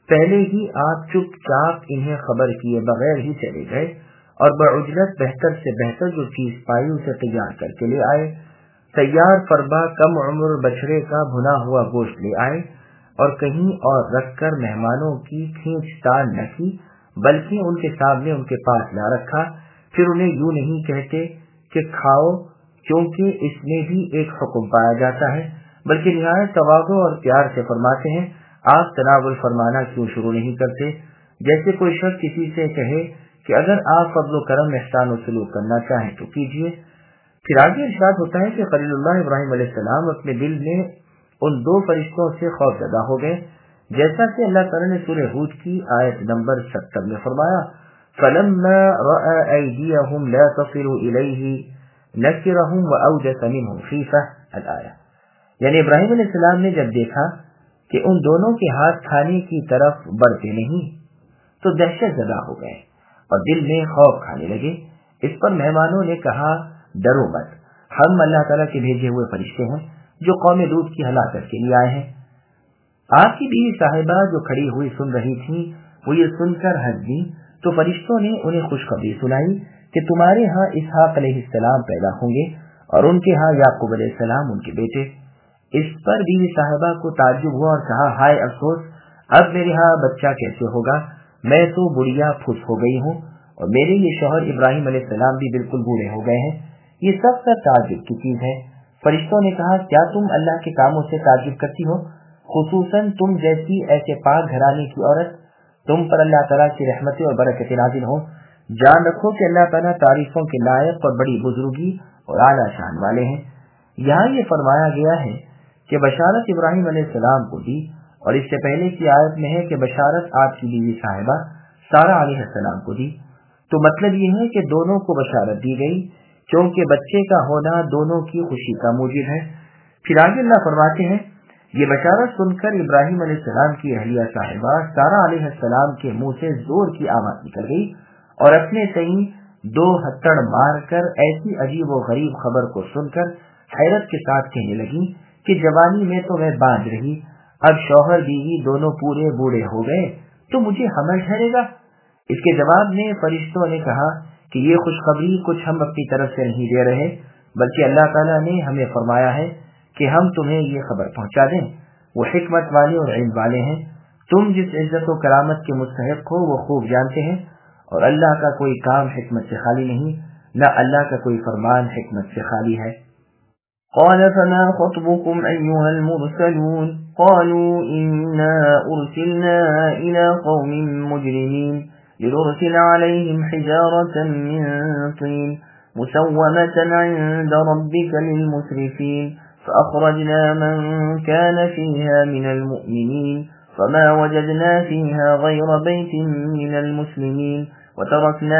پہلے ہی آپ چپ چاپ انہیں خبر کیے بغیر ہی چلے گئے اور بعجلت بہتر سے بہتر جو چیز پائی اسے تیار کر کے لے آئے۔ تیار فربا کم عمر بچڑے کا بھنا ہوا گوشت لے آئے اور کہیں اور رکھ کر مہمانوں کی کھینچ تان نہ کی، بلکہ ان کے سامنے ان کے پاس لا رکھا۔ پھر انہیں یوں نہیں کہتے کہ کھاؤ، کیونکہ اس میں بھی ایک حکم پایا جاتا ہے، بلکہ نہایت تواضع اور پیار سے فرماتے ہیں، آپ تناول فرمانا کیوں شروع نہیں کرتے؟ جیسے کوئی شخص کسی سے کہے کہ اگر آپ فضل و کرم احسان و سلوک کرنا چاہیں تو کیجیے۔ پھر آگے ارشاد ہوتا ہے کہ خلیل اللہ ابراہیم علیہ السلام اپنے دل میں ان دو فرشتوں سے خوف زدہ ہو گئے، جیسا کہ اللہ تعالیٰ نے سورہ ہود کی آیت نمبر 70 میں فرمایا، فَلَمَّا رَأَى أَيْدِيَهُمْ لَا تَصِلُ إِلَيْهِ نَكِرَهُمْ وَأَوْجَسَ مِنْهُمْ خِيفَةً الآیہ، یعنی ابراہیم علیہ السلام نے جب دیکھا کہ ان دونوں کے ہاتھ کھانے کی طرف بڑھتے نہیں تو دہشت زدہ ہو گئے اور دل میں خوف کھانے لگے۔ اس پر مہمانوں نے کہا، ڈرو مت، ہم اللہ تعالیٰ کے بھیجے ہوئے فرشتے ہیں جو قوم لوط کی ہلاکت کے لیے آئے ہیں۔ آپ کی بیوی صاحبہ جو کھڑی ہوئی سن رہی تھی وہ یہ سن کر ہنس دی تو فرشتوں نے انہیں خوشخبری سنائی کہ تمہارے ہاں اسحاق علیہ السلام پیدا ہوں گے اور ان کے ہاں یعقوب علیہ السلام ان کے بیٹے۔ اس پر بیوی صاحبہ کو تعجب ہوا اور کہا، ہائے افسوس، اب میرے ہاں بچہ کیسے ہوگا؟ میں تو بڑھیا پھس ہو گئی ہوں اور میرے یہ شوہر ابراہیم علیہ السلام بھی بالکل بوڑھے ہو گئے ہیں۔ یہ سب سے تعجب کی چیز ہے۔ فرشتوں نے کہا، کیا تم اللہ کے کاموں سے تعجب کرتی ہو؟ خصوصاً تم جیسی ایسے پاک گھرانے کی عورت، تم پر اللہ تعالیٰ کی رحمتیں اور برکتیں نازل ہوں۔ جان رکھو کہ اللہ تعالیٰ تعریفوں کے لائق اور بڑی بزرگی اور اعلیٰ شان والے ہیں۔ یہاں یہ فرمایا گیا ہے کہ بشارت ابراہیم علیہ السلام کو دی، اور اس سے پہلے کی آیت میں ہے کہ بشارت آپ کی بیوی صاحبہ سارہ علیہ السلام کو دی۔ تو مطلب یہ ہے کہ دونوں کو بشارت دی گئی، کیونکہ بچے کا ہونا دونوں کی خوشی کا موجب ہے۔ پھر آگے اللہ فرماتے ہیں، یہ بشارت سن کر ابراہیم علیہ السلام کی اہلیہ صاحبہ سارہ علیہ السلام کے منہ سے زور کی آواز نکل گئی اور اپنے صحیح دو ہتھڑ مار کر ایسی عجیب و غریب خبر کو سن کر حیرت کے ساتھ کہنے لگی کہ جوانی میں تو میں باندھ رہی، اب شوہر بیوی دونوں پورے بوڑھے ہو گئے تو مجھے حمل ٹھہرے گا؟ اس کے جواب میں فرشتوں نے کہا کہ یہ خوشخبری کچھ ہم اپنی طرف سے نہیں دے رہے، بلکہ اللہ تعالیٰ نے ہمیں فرمایا ہے کہ ہم تمہیں یہ خبر پہنچا دیں۔ وہ حکمت والے اور علم والے ہیں، تم جس عزت و کرامت کے مستحق ہو وہ خوب جانتے ہیں، اور اللہ کا کوئی کام حکمت سے خالی نہیں، نہ اللہ کا کوئی فرمان حکمت سے خالی ہے۔ قال فما خطبكم أيها المرسلون قالوا إنا أرسلنا إلى قوم مجرمين لنرسل عليهم حجارة من طين مسومة عند ربك للمسرفين فأخرجنا من كان فيها من المؤمنين فما وجدنا فيها غير بيت من المسلمين وتركنا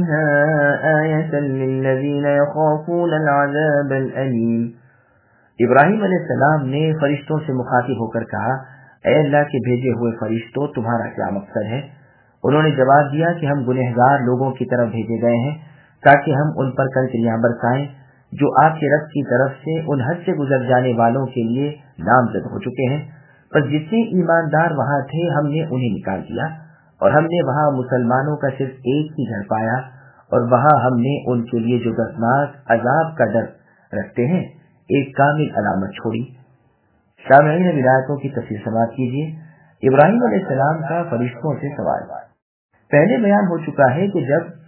فيها آية للذين يخافون العذاب الأليم۔ ابراہیم علیہ السلام نے فرشتوں سے مخاطب ہو کر کہا، اے اللہ کے بھیجے ہوئے فرشتوں، تمہارا کیا مقصد ہے؟ انہوں نے جواب دیا کہ ہم گنہگار لوگوں کی طرف بھیجے گئے ہیں تاکہ ہم ان پر کنکریاں برسائیں جو آپ کے رب کی طرف سے ان حد سے گزر جانے والوں کے لیے نامزد ہو چکے ہیں۔ بس جتنے ایماندار وہاں تھے ہم نے انہیں نکال دیا، اور ہم نے وہاں مسلمانوں کا صرف ایک ہی گھر پایا، اور وہاں ہم نے ان کے لیے جو دردناک عذاب کا ڈر رکھتے ہیں ایک کامل علامت چھوڑی۔ سامعین ولایتوں کی تفسیر سماعت کیجیے۔ ابراہیم علیہ السلام کا فرشتوں سے سوال۔ پہلے بیان ہو چکا ہے کہ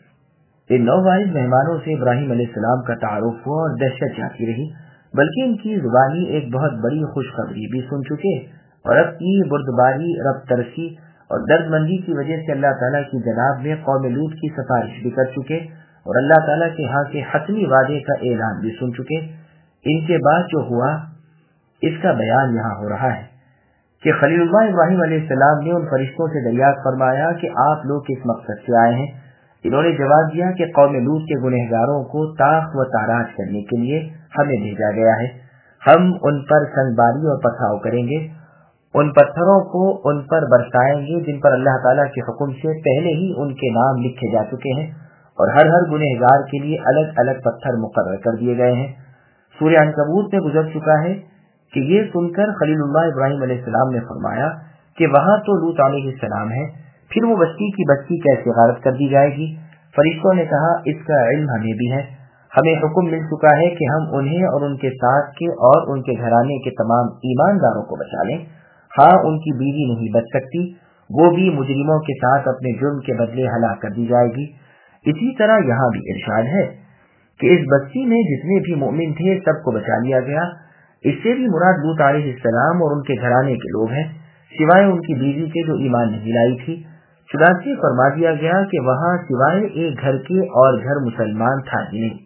جب ان نوواعظ مہمانوں سے ابراہیم علیہ السلام کا تعارف ہوا اور دہشت جاتی رہی، بلکہ ان کی زبانی ایک بہت بڑی خوشخبری بھی سن چکے، اور اب کی بردباری، رب ترسی اور درد مندی کی وجہ سے اللہ تعالیٰ کی جناب میں قوم لوط کی سفارش بھی کر چکے، اور اللہ تعالیٰ کے ہاں کے حتمی وعدے کا اعلان بھی سن چکے۔ ان کے بعد جو ہوا اس کا بیان یہاں ہو رہا ہے کہ خلیل اللہ ابراہیم علیہ السلام نے ان فرشتوں سے دریافت فرمایا کہ آپ لوگ کس مقصد سے آئے ہیں؟ انہوں نے جواب دیا کہ قوم لوط کے گنہگاروں کو طاق و تاراج کرنے کے لیے ہمیں بھیجا گیا ہے۔ ہم ان پر سنگباری اور پتھراؤ کریں گے، ان پتھروں کو ان پر برسائیں گے جن پر اللہ تعالیٰ کے حکم سے پہلے ہی ان کے نام لکھے جا چکے ہیں، اور ہر گنہگار کے لیے الگ الگ پتھر مقرر کر دیے گئے ہیں۔ سورہ عنکبوت میں گزر چکا ہے کہ یہ سن کر خلیل اللہ ابراہیم علیہ السلام نے فرمایا کہ وہاں تو لوط علیہ السلام ہے، پھر وہ بستی کی بستی کیسے غارت کر دی جائے گی؟ فرشتوں نے کہا اس کا علم ہمیں بھی ہے، ہمیں حکم مل چکا ہے کہ ہم انہیں اور ان کے ساتھ کے اور ان کے گھرانے کے تمام ایمانداروں کو بچا لیں۔ ہاں ان کی بیوی نہیں بچ سکتی، وہ بھی مجرموں کے ساتھ اپنے جرم کے بدلے ہلاک کر دی جائے گی۔ اسی طرح یہاں بھی ارشاد ہے کہ اس بستی میں جتنے بھی مومن تھے سب کو بچا لیا گیا۔ اس سے بھی مراد لوط علیہ السلام اور ان کے گھرانے کے لوگ ہیں، سوائے ان کی بیوی کے جو ایمان نہیں لائی تھی۔ چنانچہ فرما دیا گیا کہ وہاں سوائے ایک گھر کے اور گھر مسلمان تھا ہی نہیں۔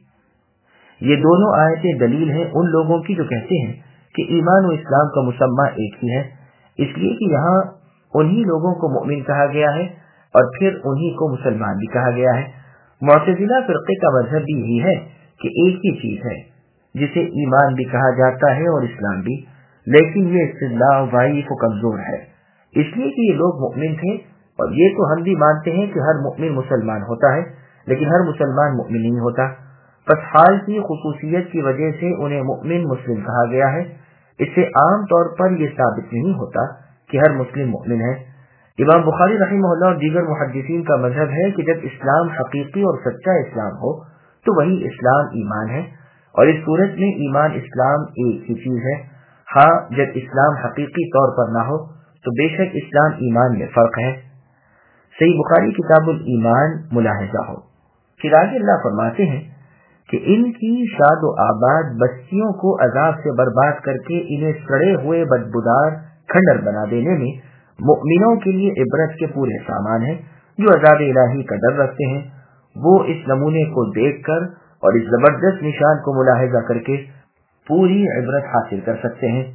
یہ دونوں آیتیں دلیل ہیں ان لوگوں کی جو کہتے ہیں کہ ایمان و اسلام کا مسمى ایک ہی ہے، اس لیے کہ یہاں انہی لوگوں کو مؤمن کہا گیا ہے اور پھر انہی کو مسلمان بھی کہا گیا ہے۔ معتزلہ فرقے کا مذہب بھی یہی ہے کہ ایک ہی چیز ہے جسے ایمان بھی کہا جاتا ہے اور اسلام بھی، لیکن یہ استدلال ضعیف و کمزور ہے، اس لیے کہ یہ لوگ مؤمن تھے اور یہ تو ہم بھی مانتے ہیں کہ ہر مؤمن مسلمان ہوتا ہے، لیکن ہر مسلمان مؤمن نہیں ہوتا۔ بس حال کی خصوصیت کی وجہ سے انہیں مؤمن مسلم کہا گیا ہے، اس سے عام طور پر یہ ثابت نہیں ہوتا کہ ہر مسلم مؤمن ہے۔ امام بخاری رحمہ اللہ اور دیگر محدثین کا مذہب ہے کہ جب اسلام حقیقی اور سچا اسلام ہو تو وہی اسلام ایمان ہے، اور اس صورت میں ایمان اسلام ایک ہی چیز ہے۔ ہاں جب اسلام حقیقی طور پر نہ ہو تو بے شک اسلام ایمان میں فرق ہے۔ صحیح بخاری کتاب الایمان ملاحظہ ہو۔ پھر آگے اللہ فرماتے ہیں کہ ان کی شاد و آباد بستیوں کو عذاب سے برباد کر کے انہیں سڑے ہوئے بدبودار کھنڈر بنا دینے میں مؤمنوں کے لیے عبرت کے پورے سامان ہیں۔ جو عذاب الہی کا ڈر رکھتے ہیں وہ اس نمونے کو دیکھ کر اور اس زبردست نشان کو ملاحظہ کر کے پوری عبرت حاصل کر سکتے ہیں۔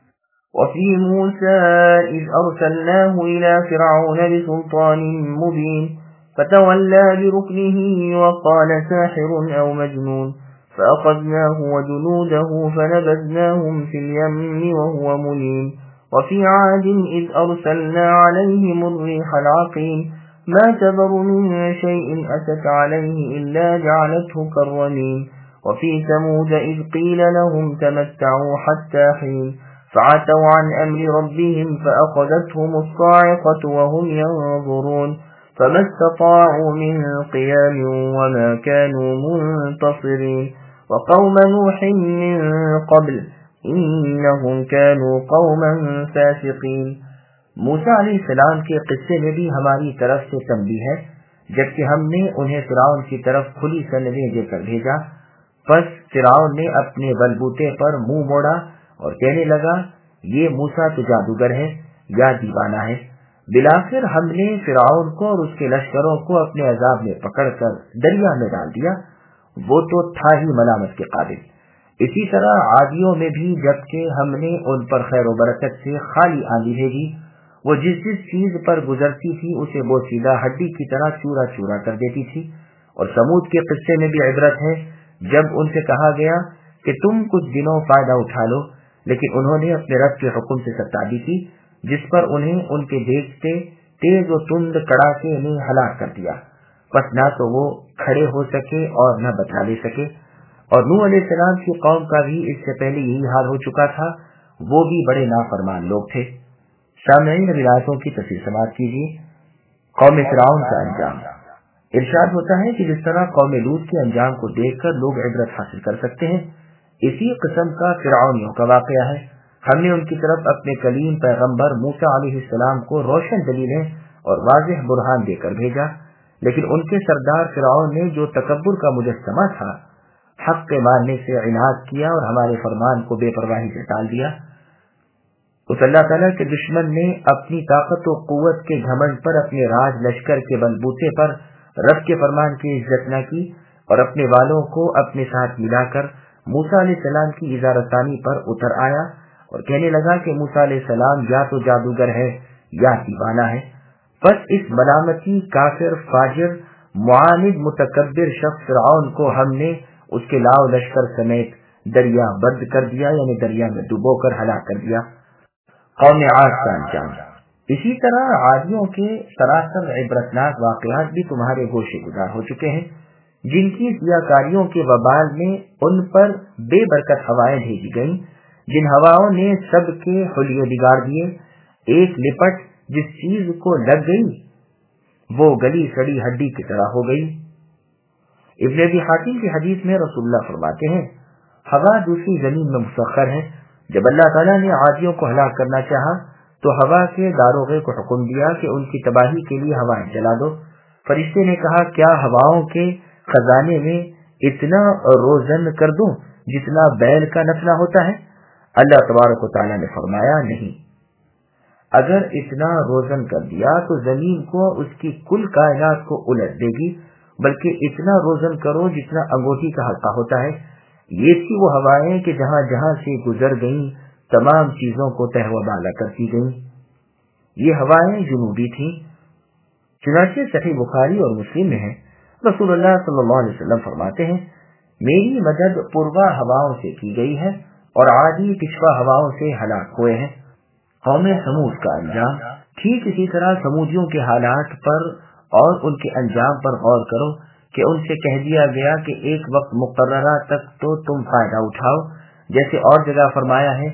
وفي موسى إذ أرسلناه إلى فرعون بسلطان مبين فتولى بركنه وقال ساحر أو مجنون فأخذناه وجنوده فنبذناهم في اليم وهو مليم وفي عاد إذ أرسلنا عليهم الريح العقيم ما تذر من شيء أتت عليه إلا جعلته كالرميم وفي ثمود إذ قيل لهم تمتعوا حتى حين فعتوا عن أمر ربهم فأخذتهم الصاعقة وهم ينظرون فما استطاعوا من قيام وما كانوا منتصرين وقوم نوح من قبل إنهم كانوا قوما فاسقين۔ موسیٰ علیہ السلام کے قصے میں بھی ہماری طرف سے تنبیہ ہے، جبکہ ہم نے انہیں فرعون کی طرف کھلی سندیں دے کر بھیجا، پس فرعون نے اپنے بلبوتے پر منہ موڑا اور کہنے لگا یہ موسیٰ تو جادوگر ہے یا دیوانہ ہے۔ بلاخر ہم نے فرعون کو اور اس کے لشکروں کو اپنے عذاب میں پکڑ کر دریا میں ڈال دیا، وہ تو تھا ہی ملامت کے قابل۔ اسی طرح عادیوں میں بھی جبکہ ہم نے ان پر خیر و برکت سے خالی آندھی بھیجی، وہ جس چیز پر گزرتی تھی اسے بوسیدہ ہڈی کی طرح چورا چورا کر دیتی تھی۔ اور سمود کے قصے میں بھی عبرت ہے، جب ان سے کہا گیا کہ تم کچھ دنوں فائدہ اٹھا لو، لیکن انہوں نے اپنے رب کے حکم سے سرکاری کی، جس پر انہیں ان کے دیکھتے تیز و تند کڑاکے نے ہلاک کر دیا، پس نہ تو وہ کھڑے ہو سکے اور نہ بچا لے سکے۔ اور نوح علیہ السلام کی قوم کا بھی اس سے پہلے یہی حال ہو چکا تھا، وہ بھی بڑے نافرمان لوگ تھے۔ سامعین ابھی آیتوں کی تفسیر سماعت کیجیے۔ قوم فرعون کا انجام۔ ارشاد ہوتا ہے کہ جس طرح قوم لوط کے انجام کو دیکھ کر لوگ عبرت حاصل کر سکتے ہیں، اسی قسم کا فرعونیوں کا واقعہ ہے۔ ہم نے ان کی طرف اپنے کلیم پیغمبر موسیٰ علیہ السلام کو روشن دلیلیں اور واضح برہان دے کر بھیجا، لیکن ان کے سردار فرعون نے جو تکبر کا مجسمہ تھا، حق کے ماننے سے عناد کیا اور ہمارے فرمان کو بے پرواہی سے ٹال دیا۔ اس اللہ تعالیٰ کے دشمن نے اپنی طاقت و قوت کے گھمنڈ پر اپنے راج لشکر کے بلبوتے پر رب کے فرمان کی عزت نہ کی اور اپنے والوں کو اپنے ساتھ ملا کر موسیٰ علیہ السلام کی اظہارثانی پر اتر آیا اور کہنے لگا کہ موسیٰ علیہ السلام یا تو جادوگر ہے یا دیوانہ ہے۔ پس اس ملامتی کافر فاجر معاند متکبر شخص فرعون کو ہم نے اس کے لاؤ لشکر سمیت دریا برد کر دیا، یعنی دریا میں ڈبو کر ہلاک کر دیا۔ قوم عاد کا انجام۔ اسی طرح عادیوں کے سراسر عبرتناک واقعات بھی تمہارے گوشے گزار ہو چکے ہیں، جن کی ضیاکاریوں کے وبال میں ان پر بے برکت ہوائیں بھیجی گئیں، جن ہواؤں نے سب کے حلیے بگاڑ دیے۔ ایک لپٹ جس چیز کو لگ گئی وہ گلی سڑی ہڈی کی طرح ہو گئی۔ ابن ابی حاتم کی حدیث میں رسول اللہ فرماتے ہیں ہوا دوسری زمین میں مسخر ہے۔ جب اللہ تعالیٰ نے عادیوں کو ہلاک کرنا چاہا تو ہوا کے داروغے کو حکم دیا کہ ان کی تباہی کے لیے ہوائیں جلا دو۔ فرشتے نے کہا کیا ہواؤں کے خزانے میں اتنا روزن کر دوں جتنا بیل کا نفنا ہوتا ہے؟ اللہ تبارک و تعالیٰ نے فرمایا نہیں، اگر اتنا روزن کر دیا تو زمین کو اس کی کل کائنات کو الٹ دے گی، بلکہ اتنا روزن کرو جتنا انگوٹھی کا حلقہ ہوتا ہے۔ یہ تھی وہ ہوائیں کہ جہاں جہاں سے گزر گئیں تمام چیزوں کو تہوہ بالا کرتی گئیں۔ یہ ہوائیں جنوبی تھیں۔ چنانچہ صحیح بخاری اور مسلم میں ہے، رسول اللہ صلی اللہ علیہ وسلم فرماتے ہیں میری مدد پوروا ہواؤں سے کی گئی ہے اور عادی پچھوا ہواؤں سے ہلاک ہوئے ہیں۔ قوم سمود کا انجام، ٹھیک اسی طرح سمودیوں کے حالات پر اور ان کے انجام پر غور کرو کہ ان سے کہہ دیا گیا کہ ایک وقت مقررہ تک تو تم فائدہ اٹھاؤ، جیسے اور جگہ فرمایا ہے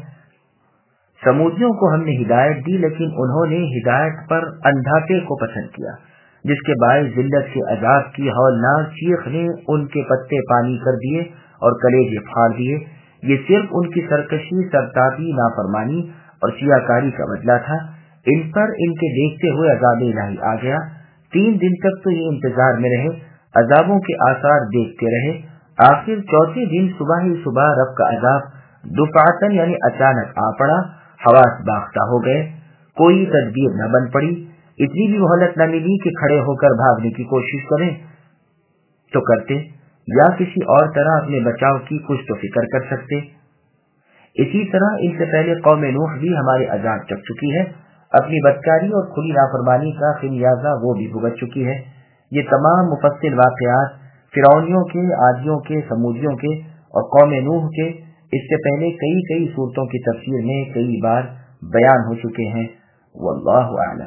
سمودیوں کو ہم نے ہدایت دی لیکن انہوں نے ہدایت پر اندھاپے کو پسند کیا، جس کے باعث ذلت سے عذاب کی ہولناک چیخ نے ان کے پتے پانی کر دیے اور کلیجے پھاڑ دیے۔ یہ صرف ان کی سرکشی، سرتابی، نافرمانی اور سیاکاری کا بدلہ تھا۔ ان پر ان کے دیکھتے ہوئے عذاب الہی آ گیا۔ 3 دن تک تو یہ انتظار میں رہے، عذابوں کے آثار دیکھتے رہے۔ آخر چوتھے دن صبح ہی صبح رب کا عذاب دفعتاً یعنی اچانک آ پڑا، حواس باختہ ہو گئے، کوئی تدبیر نہ بن پڑی، اتنی بھی مہلت نہ ملی کہ کھڑے ہو کر بھاگنے کی کوشش کریں تو کرتے یا کسی اور طرح اپنے بچاؤ کی کچھ تو فکر کر سکتے۔ اسی طرح ان سے پہلے قوم نوح بھی ہمارے عذاب چکھ چکی ہے، اپنی بدکاری اور کھلی نافرمانی کا خمیازہ وہ بھی بھگت چکی ہے۔ یہ تمام مفصل واقعات فرعونیوں کے، عادیوں کے، سمودیوں کے اور قوم نوح کے اس سے پہلے کئی صورتوں کی تفسیر میں کئی بار بیان ہو چکے ہیں۔ واللہ اعلم۔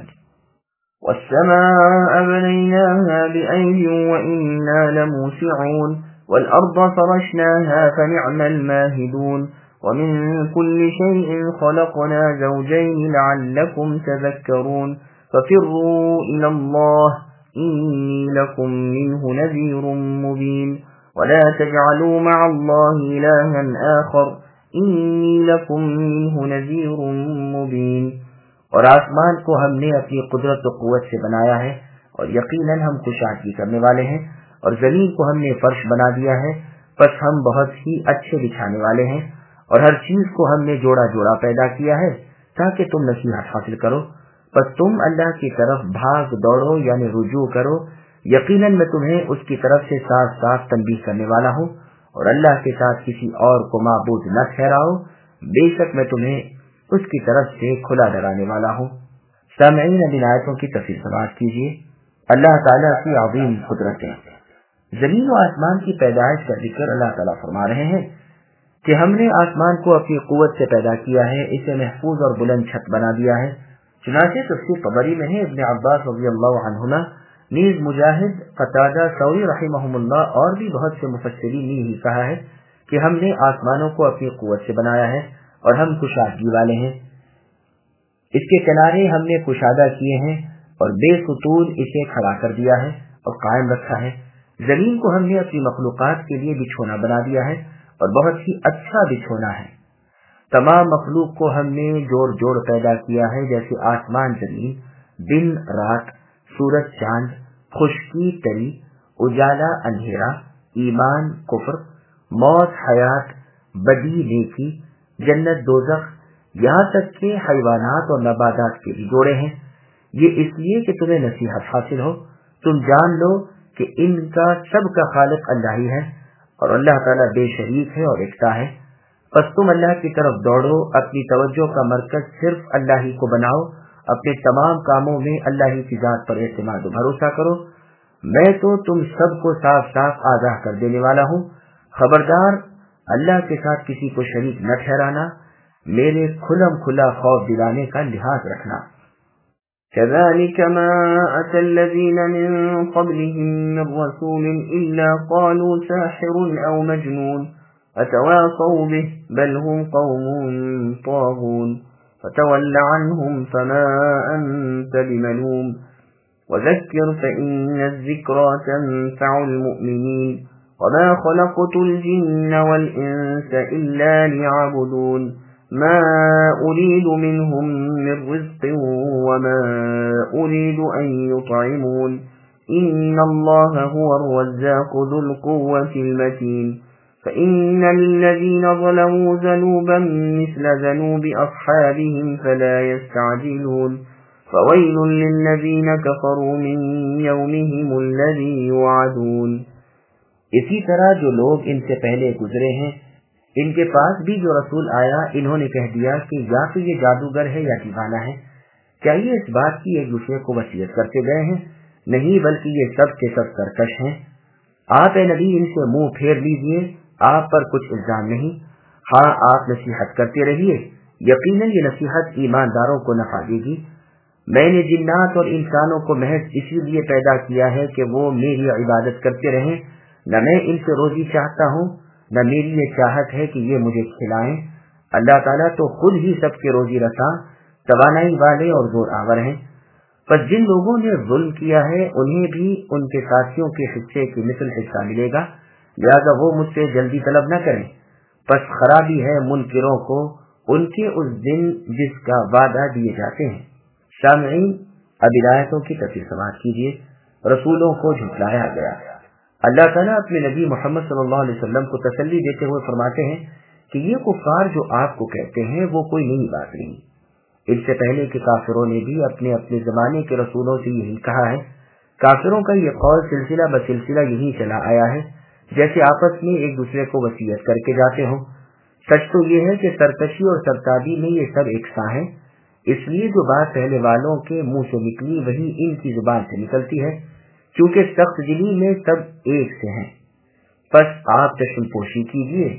والسماء بنيناها بأيد وإنا لموسعون والأرض فرشناها فنعم الماهدون ومن كل شيء خلقنا زوجين لعلكم تذكرون ففروا إلى الله إني لكم منه نذير مبين ولا تجعلوا مع الله إلها آخر إني لكم منه نذير مبين۔ اور آسمان کو ہم نے اپنی قدرت و قوت سے بنایا ہے اور یقیناً ہم کشادگی کرنے والے ہیں، اور زمین کو ہم نے فرش بنا دیا ہے، پس ہم بہت ہی اچھے بچھانے والے ہیں، اور ہر چیز کو ہم نے جوڑا جوڑا پیدا کیا ہے تاکہ تم نصیحت حاصل کرو، پس تم اللہ کی طرف بھاگ دوڑو یعنی رجوع کرو، یقیناً میں تمہیں اس کی طرف سے صاف صاف تنبیہ کرنے والا ہوں، اور اللہ کے ساتھ کسی اور کو معبود نہ ٹھہراؤ، بے شک میں تمہیں اس کی طرف سے کھلا ڈرانے والا ہوں۔ سامعین، اب ان آیتوں کی تفسیر سماعت کیجیے۔ اللہ تعالیٰ کی عظیم قدرتیں۔ زمین و آسمان کی پیدائش کا ذکر اللہ تعالیٰ فرما رہے ہیں کہ ہم نے آسمان کو اپنی قوت سے پیدا کیا ہے، اسے محفوظ اور بلند چھت بنا دیا ہے۔ چنانچہ تفسیر طبری میں ہے، ابن عباس رضی اللہ عنہما، نیز مجاہد، قتادہ، ثوری رحمہم اللہ اور بھی بہت سے مفسرین نے ہی کہا ہے کہ ہم نے آسمانوں کو اپنی قوت سے بنایا ہے اور ہم کشادگی والے ہیں۔ اس کے کنارے ہم نے کشادہ کیے ہیں اور بے ستون اسے کھڑا کر دیا ہے اور قائم رکھا ہے۔ زمین کو ہم نے اپنی مخلوقات کے لیے بچھونا بنا دیا ہے اور بہت ہی اچھا بچھونا ہے۔ تمام مخلوق کو ہم نے جوڑ جوڑ پیدا کیا ہے، جیسے آسمان زمین، دن رات، سورج چاند، خشکی تری، اجالا اندھیرا، ایمان کفر، موت حیات، بدی نیکی، جنت دوزخ، یہاں تک کہ حیوانات اور نباتات کے بھی جوڑے ہیں۔ یہ اس لیے کہ تمہیں نصیحت حاصل ہو، تم جان لو کہ ان کا سب کا خالق اللہ ہی ہے اور اللہ تعالیٰ بے شریک ہے اور یکتا ہے۔ پس تم اللہ کی طرف دوڑو، اپنی توجہ کا مرکز صرف اللہ ہی کو بناؤ، اپنے تمام کاموں میں اللہ ہی کی ذات پر اعتماد و بھروسہ کرو۔ میں تو تم سب کو صاف صاف آگاہ کر دینے والا ہوں، خبردار اللہ کے ساتھ کسی کو شریک نہ ٹھہرانا، میرے کھلم کھلا خوف دلانے کا لحاظ رکھنا۔ كذلك ما أتى الذين من قبلهم من رسول إلا قالوا ساحر أو مجنون أتواصوا به بل هم قوم طاغون فتول عنهم فما أنت بملوم وذكر فإن الذكرى تنفع المؤمنين وما خلقت الجن والإنس إلا ليعبدون ما أريد منهم من رزق وما أريد أن يطعمون إن الله هو الرزاق ذو القوة المتين فإن للذين ظلموا ذنوبا مثل ذنوب أصحابهم فلا يستعجلون فويل للذين كفروا من يومهم الذي يوعدون. اسی طرح جو لوگ ان سے پہلے گزرے ہیں ان کے پاس بھی جو رسول آیا انہوں نے کہہ دیا کہ یا تو یہ جادوگر ہے یا دیوانہ ہے. کیا یہ اس بات کی ایک دوسرے کو وصیت کرتے گئے ہیں؟ نہیں، بلکہ یہ سب کے سب سرکش ہیں. آپ اے نبی ان سے منہ پھیر لیجئے، آپ پر کچھ الزام نہیں. ہاں آپ نصیحت کرتے رہیے، یقیناً یہ نصیحت ایمانداروں کو نفع دے گی. میں نے جنات اور انسانوں کو محض اسی لیے پیدا کیا ہے کہ وہ میری عبادت کرتے رہیں. نہ میں ان سے روزی چاہتا ہوں نہ میری یہ چاہت ہے کہ یہ مجھے کھلائیں. اللہ تعالیٰ تو خود ہی سب کے روزی رساں، توانائی والے اور زور آور ہیں. پس جن لوگوں نے ظلم کیا ہے انہیں بھی ان کے ساتھیوں کے حصے کی مثل حصہ ملے گا، لہذا وہ مجھ سے جلدی طلب نہ کریں. پس خرابی ہے منکروں کو ان کے اس دن جس کا وعدہ دیے جاتے ہیں. سامعین، اب آیتوں کی تفسیر سماعت کیجیے. رسولوں کو جھٹلایا گیا. اللہ تعالیٰ اپنے نبی محمد صلی اللہ علیہ وسلم کو تسلی دیتے ہوئے فرماتے ہیں کہ یہ کفار جو آپ کو کہتے ہیں وہ کوئی نئی بات نہیں. اس سے پہلے کے کافروں نے بھی اپنے اپنے زمانے کے رسولوں سے یہی کہا ہے. کافروں کا یہ قول سلسلہ بسلسلہ یہی چلا آیا ہے، جیسے آپس میں ایک دوسرے کو وصیت کر کے جاتے ہوں. سچ تو یہ ہے کہ سرکشی اور سرتابی میں یہ سب یکساں ہیں، اس لیے جو بات پہلے والوں کے منہ سے نکلی وہی ان کی زبان سے نکلتی ہے، کیونکہ سخت دلی میں سب ایک سے ہیں. پس آپ چشم پوشی کیجیے.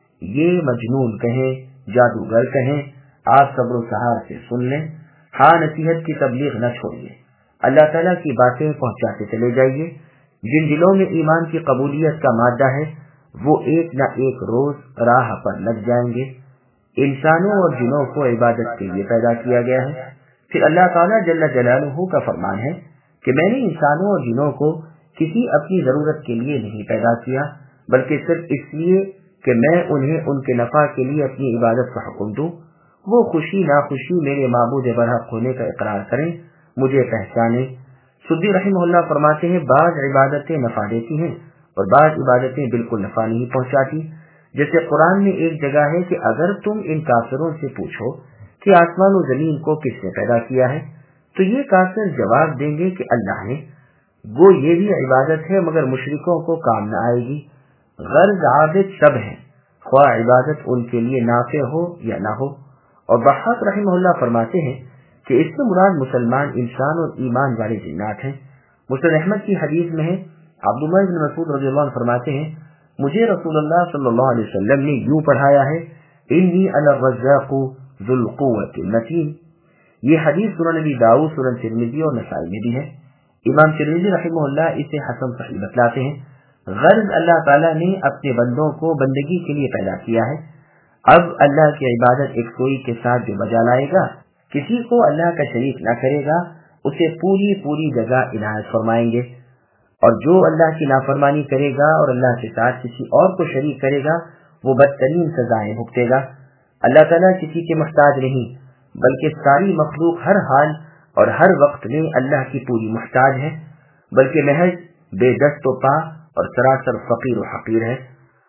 یہ مجنون کہیں، جادوگر کہیں، آپ صبر و سہار سے سن لیں. ہاں، نصیحت کی تبلیغ نہ چھوڑیے. اللہ تعالیٰ کی باتیں پہنچاتے چلے جائیے. جن دلوں میں ایمان کی قبولیت کا مادہ ہے وہ ایک نہ ایک روز راہ پر لگ جائیں گے. انسانوں اور جنوں کو عبادت کے لیے پیدا کیا گیا ہے. پھر اللہ تعالیٰ جل جلالہ کا فرمان ہے کہ میں نے انسانوں اور جنوں کو کسی اپنی ضرورت کے لیے نہیں پیدا کیا، بلکہ صرف اس لیے کہ میں انہیں ان کے نفع کے لیے اپنی عبادت کا حکم دوں. وہ خوشی ناخوشی میرے معبود برحق ہونے کا اقرار کریں، مجھے پہچانیں. سدی رحمہ اللہ فرماتے ہیں بعض عبادتیں نفع دیتی ہیں اور بعض عبادتیں بالکل نفع نہیں پہنچاتی. جیسے قرآن میں ایک جگہ ہے کہ اگر تم ان کافروں سے پوچھو کہ آسمان و زمین کو کس نے پیدا کیا ہے تو یہ کافر جواب دیں گے کہ اللہ نے. وہ یہ بھی عبادت ہے مگر مشرکوں کو کام نہ آئے گی. غرض عابد سب ہیں، خواہ عبادت ان کے لیے نافع ہو یا نہ ہو. اور ضحاک رحمہ اللہ فرماتے ہیں کہ اس سے مراد مسلمان انسان اور ایمان والے جنات ہیں. مسند احمد کی حدیث میں ہے، عبداللہ بن مسعود رضی اللہ عنہ فرماتے ہیں مجھے رسول اللہ صلی اللہ علیہ وسلم نے یوں پڑھایا ہے انی انا الرزاق ذو القوة المتین. یہ حدیث سنن نبی داؤد، سنن ترمذی اور نسائی میں بھی ہے. امام ترمذی رحمہ اللہ اسے حسن صحیح بتلاتے ہیں. غرض اللہ تعالیٰ نے اپنے بندوں کو بندگی کے لیے پیدا کیا ہے. اب اللہ کی عبادت ایک سوئی کے ساتھ جو بجا لائے گا، کسی کو اللہ کا شریک نہ کرے گا، اسے پوری پوری جگہ عنایت فرمائیں گے. اور جو اللہ کی نافرمانی کرے گا اور اللہ کے ساتھ کسی اور کو شریک کرے گا وہ بدترین سزائیں بھگتے گا. اللہ تعالیٰ کسی کے محتاج نہیں، بلکہ ساری مخلوق ہر حال اور ہر وقت میں اللہ کی پوری محتاج ہے، بلکہ محض بے دست و پا اور سراسر فقیر و حقیر ہے.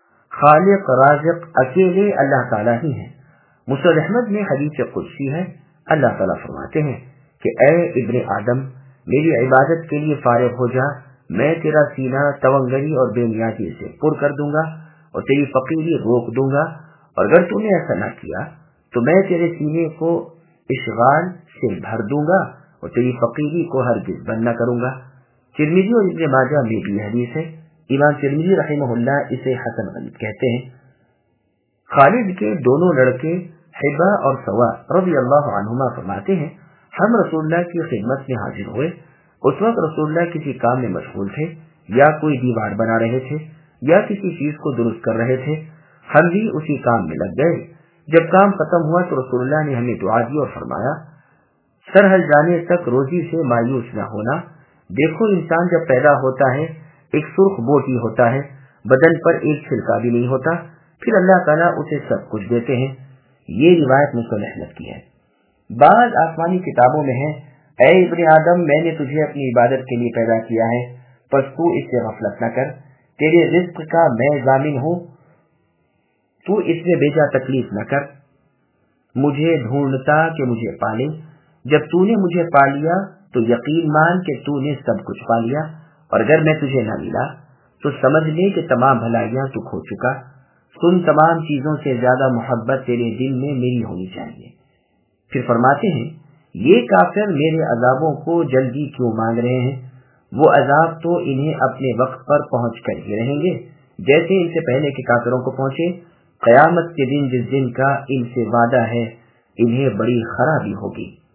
خالق رازق اکیلے اللہ تعالیٰ ہی ہیں. مسند احمد میں حدیث قدسی ہے، اللہ تعالیٰ فرماتے ہیں کہ اے ابن آدم میری عبادت کے لیے فارغ ہو جا، میں تیرا سینہ تونگری اور بے نیازی سے پر کر دوں گا اور تیری فقیری روک دوں گا، اور اگر تو نے ایسا نہ کیا تو میں تیرے سینے کو اشغال سے بھر دوں گا اور تیری فقیری کو ہرگز بند نہ کروں گا. ترمذی اور ابن ماجہ میں بھی حدیث ہے. امام ترمذی رحمہ اللہ اسے حسن غریب کہتے ہیں. خالد کے دونوں لڑکے حبا اور سوا رضی اللہ عنہما فرماتے ہیں ہم رسول اللہ کی خدمت میں حاضر ہوئے. اس وقت رسول اللہ کسی کام میں مشغول تھے، یا کوئی دیوار بنا رہے تھے یا کسی چیز کو درست کر رہے تھے. ہم بھی اسی کام میں لگ گئے. جب کام ختم ہوا تو رسول اللہ نے ہمیں دعا دی اور فرمایا سرحل جانے تک روزی سے مایوس نہ ہونا. دیکھو انسان جب پیدا ہوتا ہے ایک سرخ بوٹی ہوتا ہے, بدن پر ایک چھلکا بھی نہیں ہوتا, پھر اللہ تعالیٰ اسے سب کچھ دیتے ہیں. یہ روایت مسلم احمد کی ہے. بعض آسمانی کتابوں میں ہے اے ابن آدم میں نے تجھے اپنی عبادت کے لیے پیدا کیا ہے, پس تو اس سے غفلت نہ کر, تیرے رزق کا میں ضامن ہوں, تو اس میں بیجا تکلیف نہ کر. مجھے ڈھونڈتا کہ مجھے پالے, جب تو نے مجھے پا لیا تو یقین مان کہ تو نے سب کچھ پا لیا, اور اگر میں تجھے نہ ملا تو سمجھ لے کہ تمام بھلائیاں تو کھو چکا. سن تمام چیزوں سے زیادہ محبت تیرے دل میں میری ہونی چاہیے. پھر فرماتے ہیں یہ کافر میرے عذابوں کو جلدی کیوں مانگ رہے ہیں؟ وہ عذاب تو انہیں اپنے وقت پر پہنچ کر ہی رہیں گے جیسے ان سے پہلے کے کافروں کو پہنچے. قیامت کے دن جس دن کا ان سے وعدہ ہے انہیں بڑی خرابی ہوگی.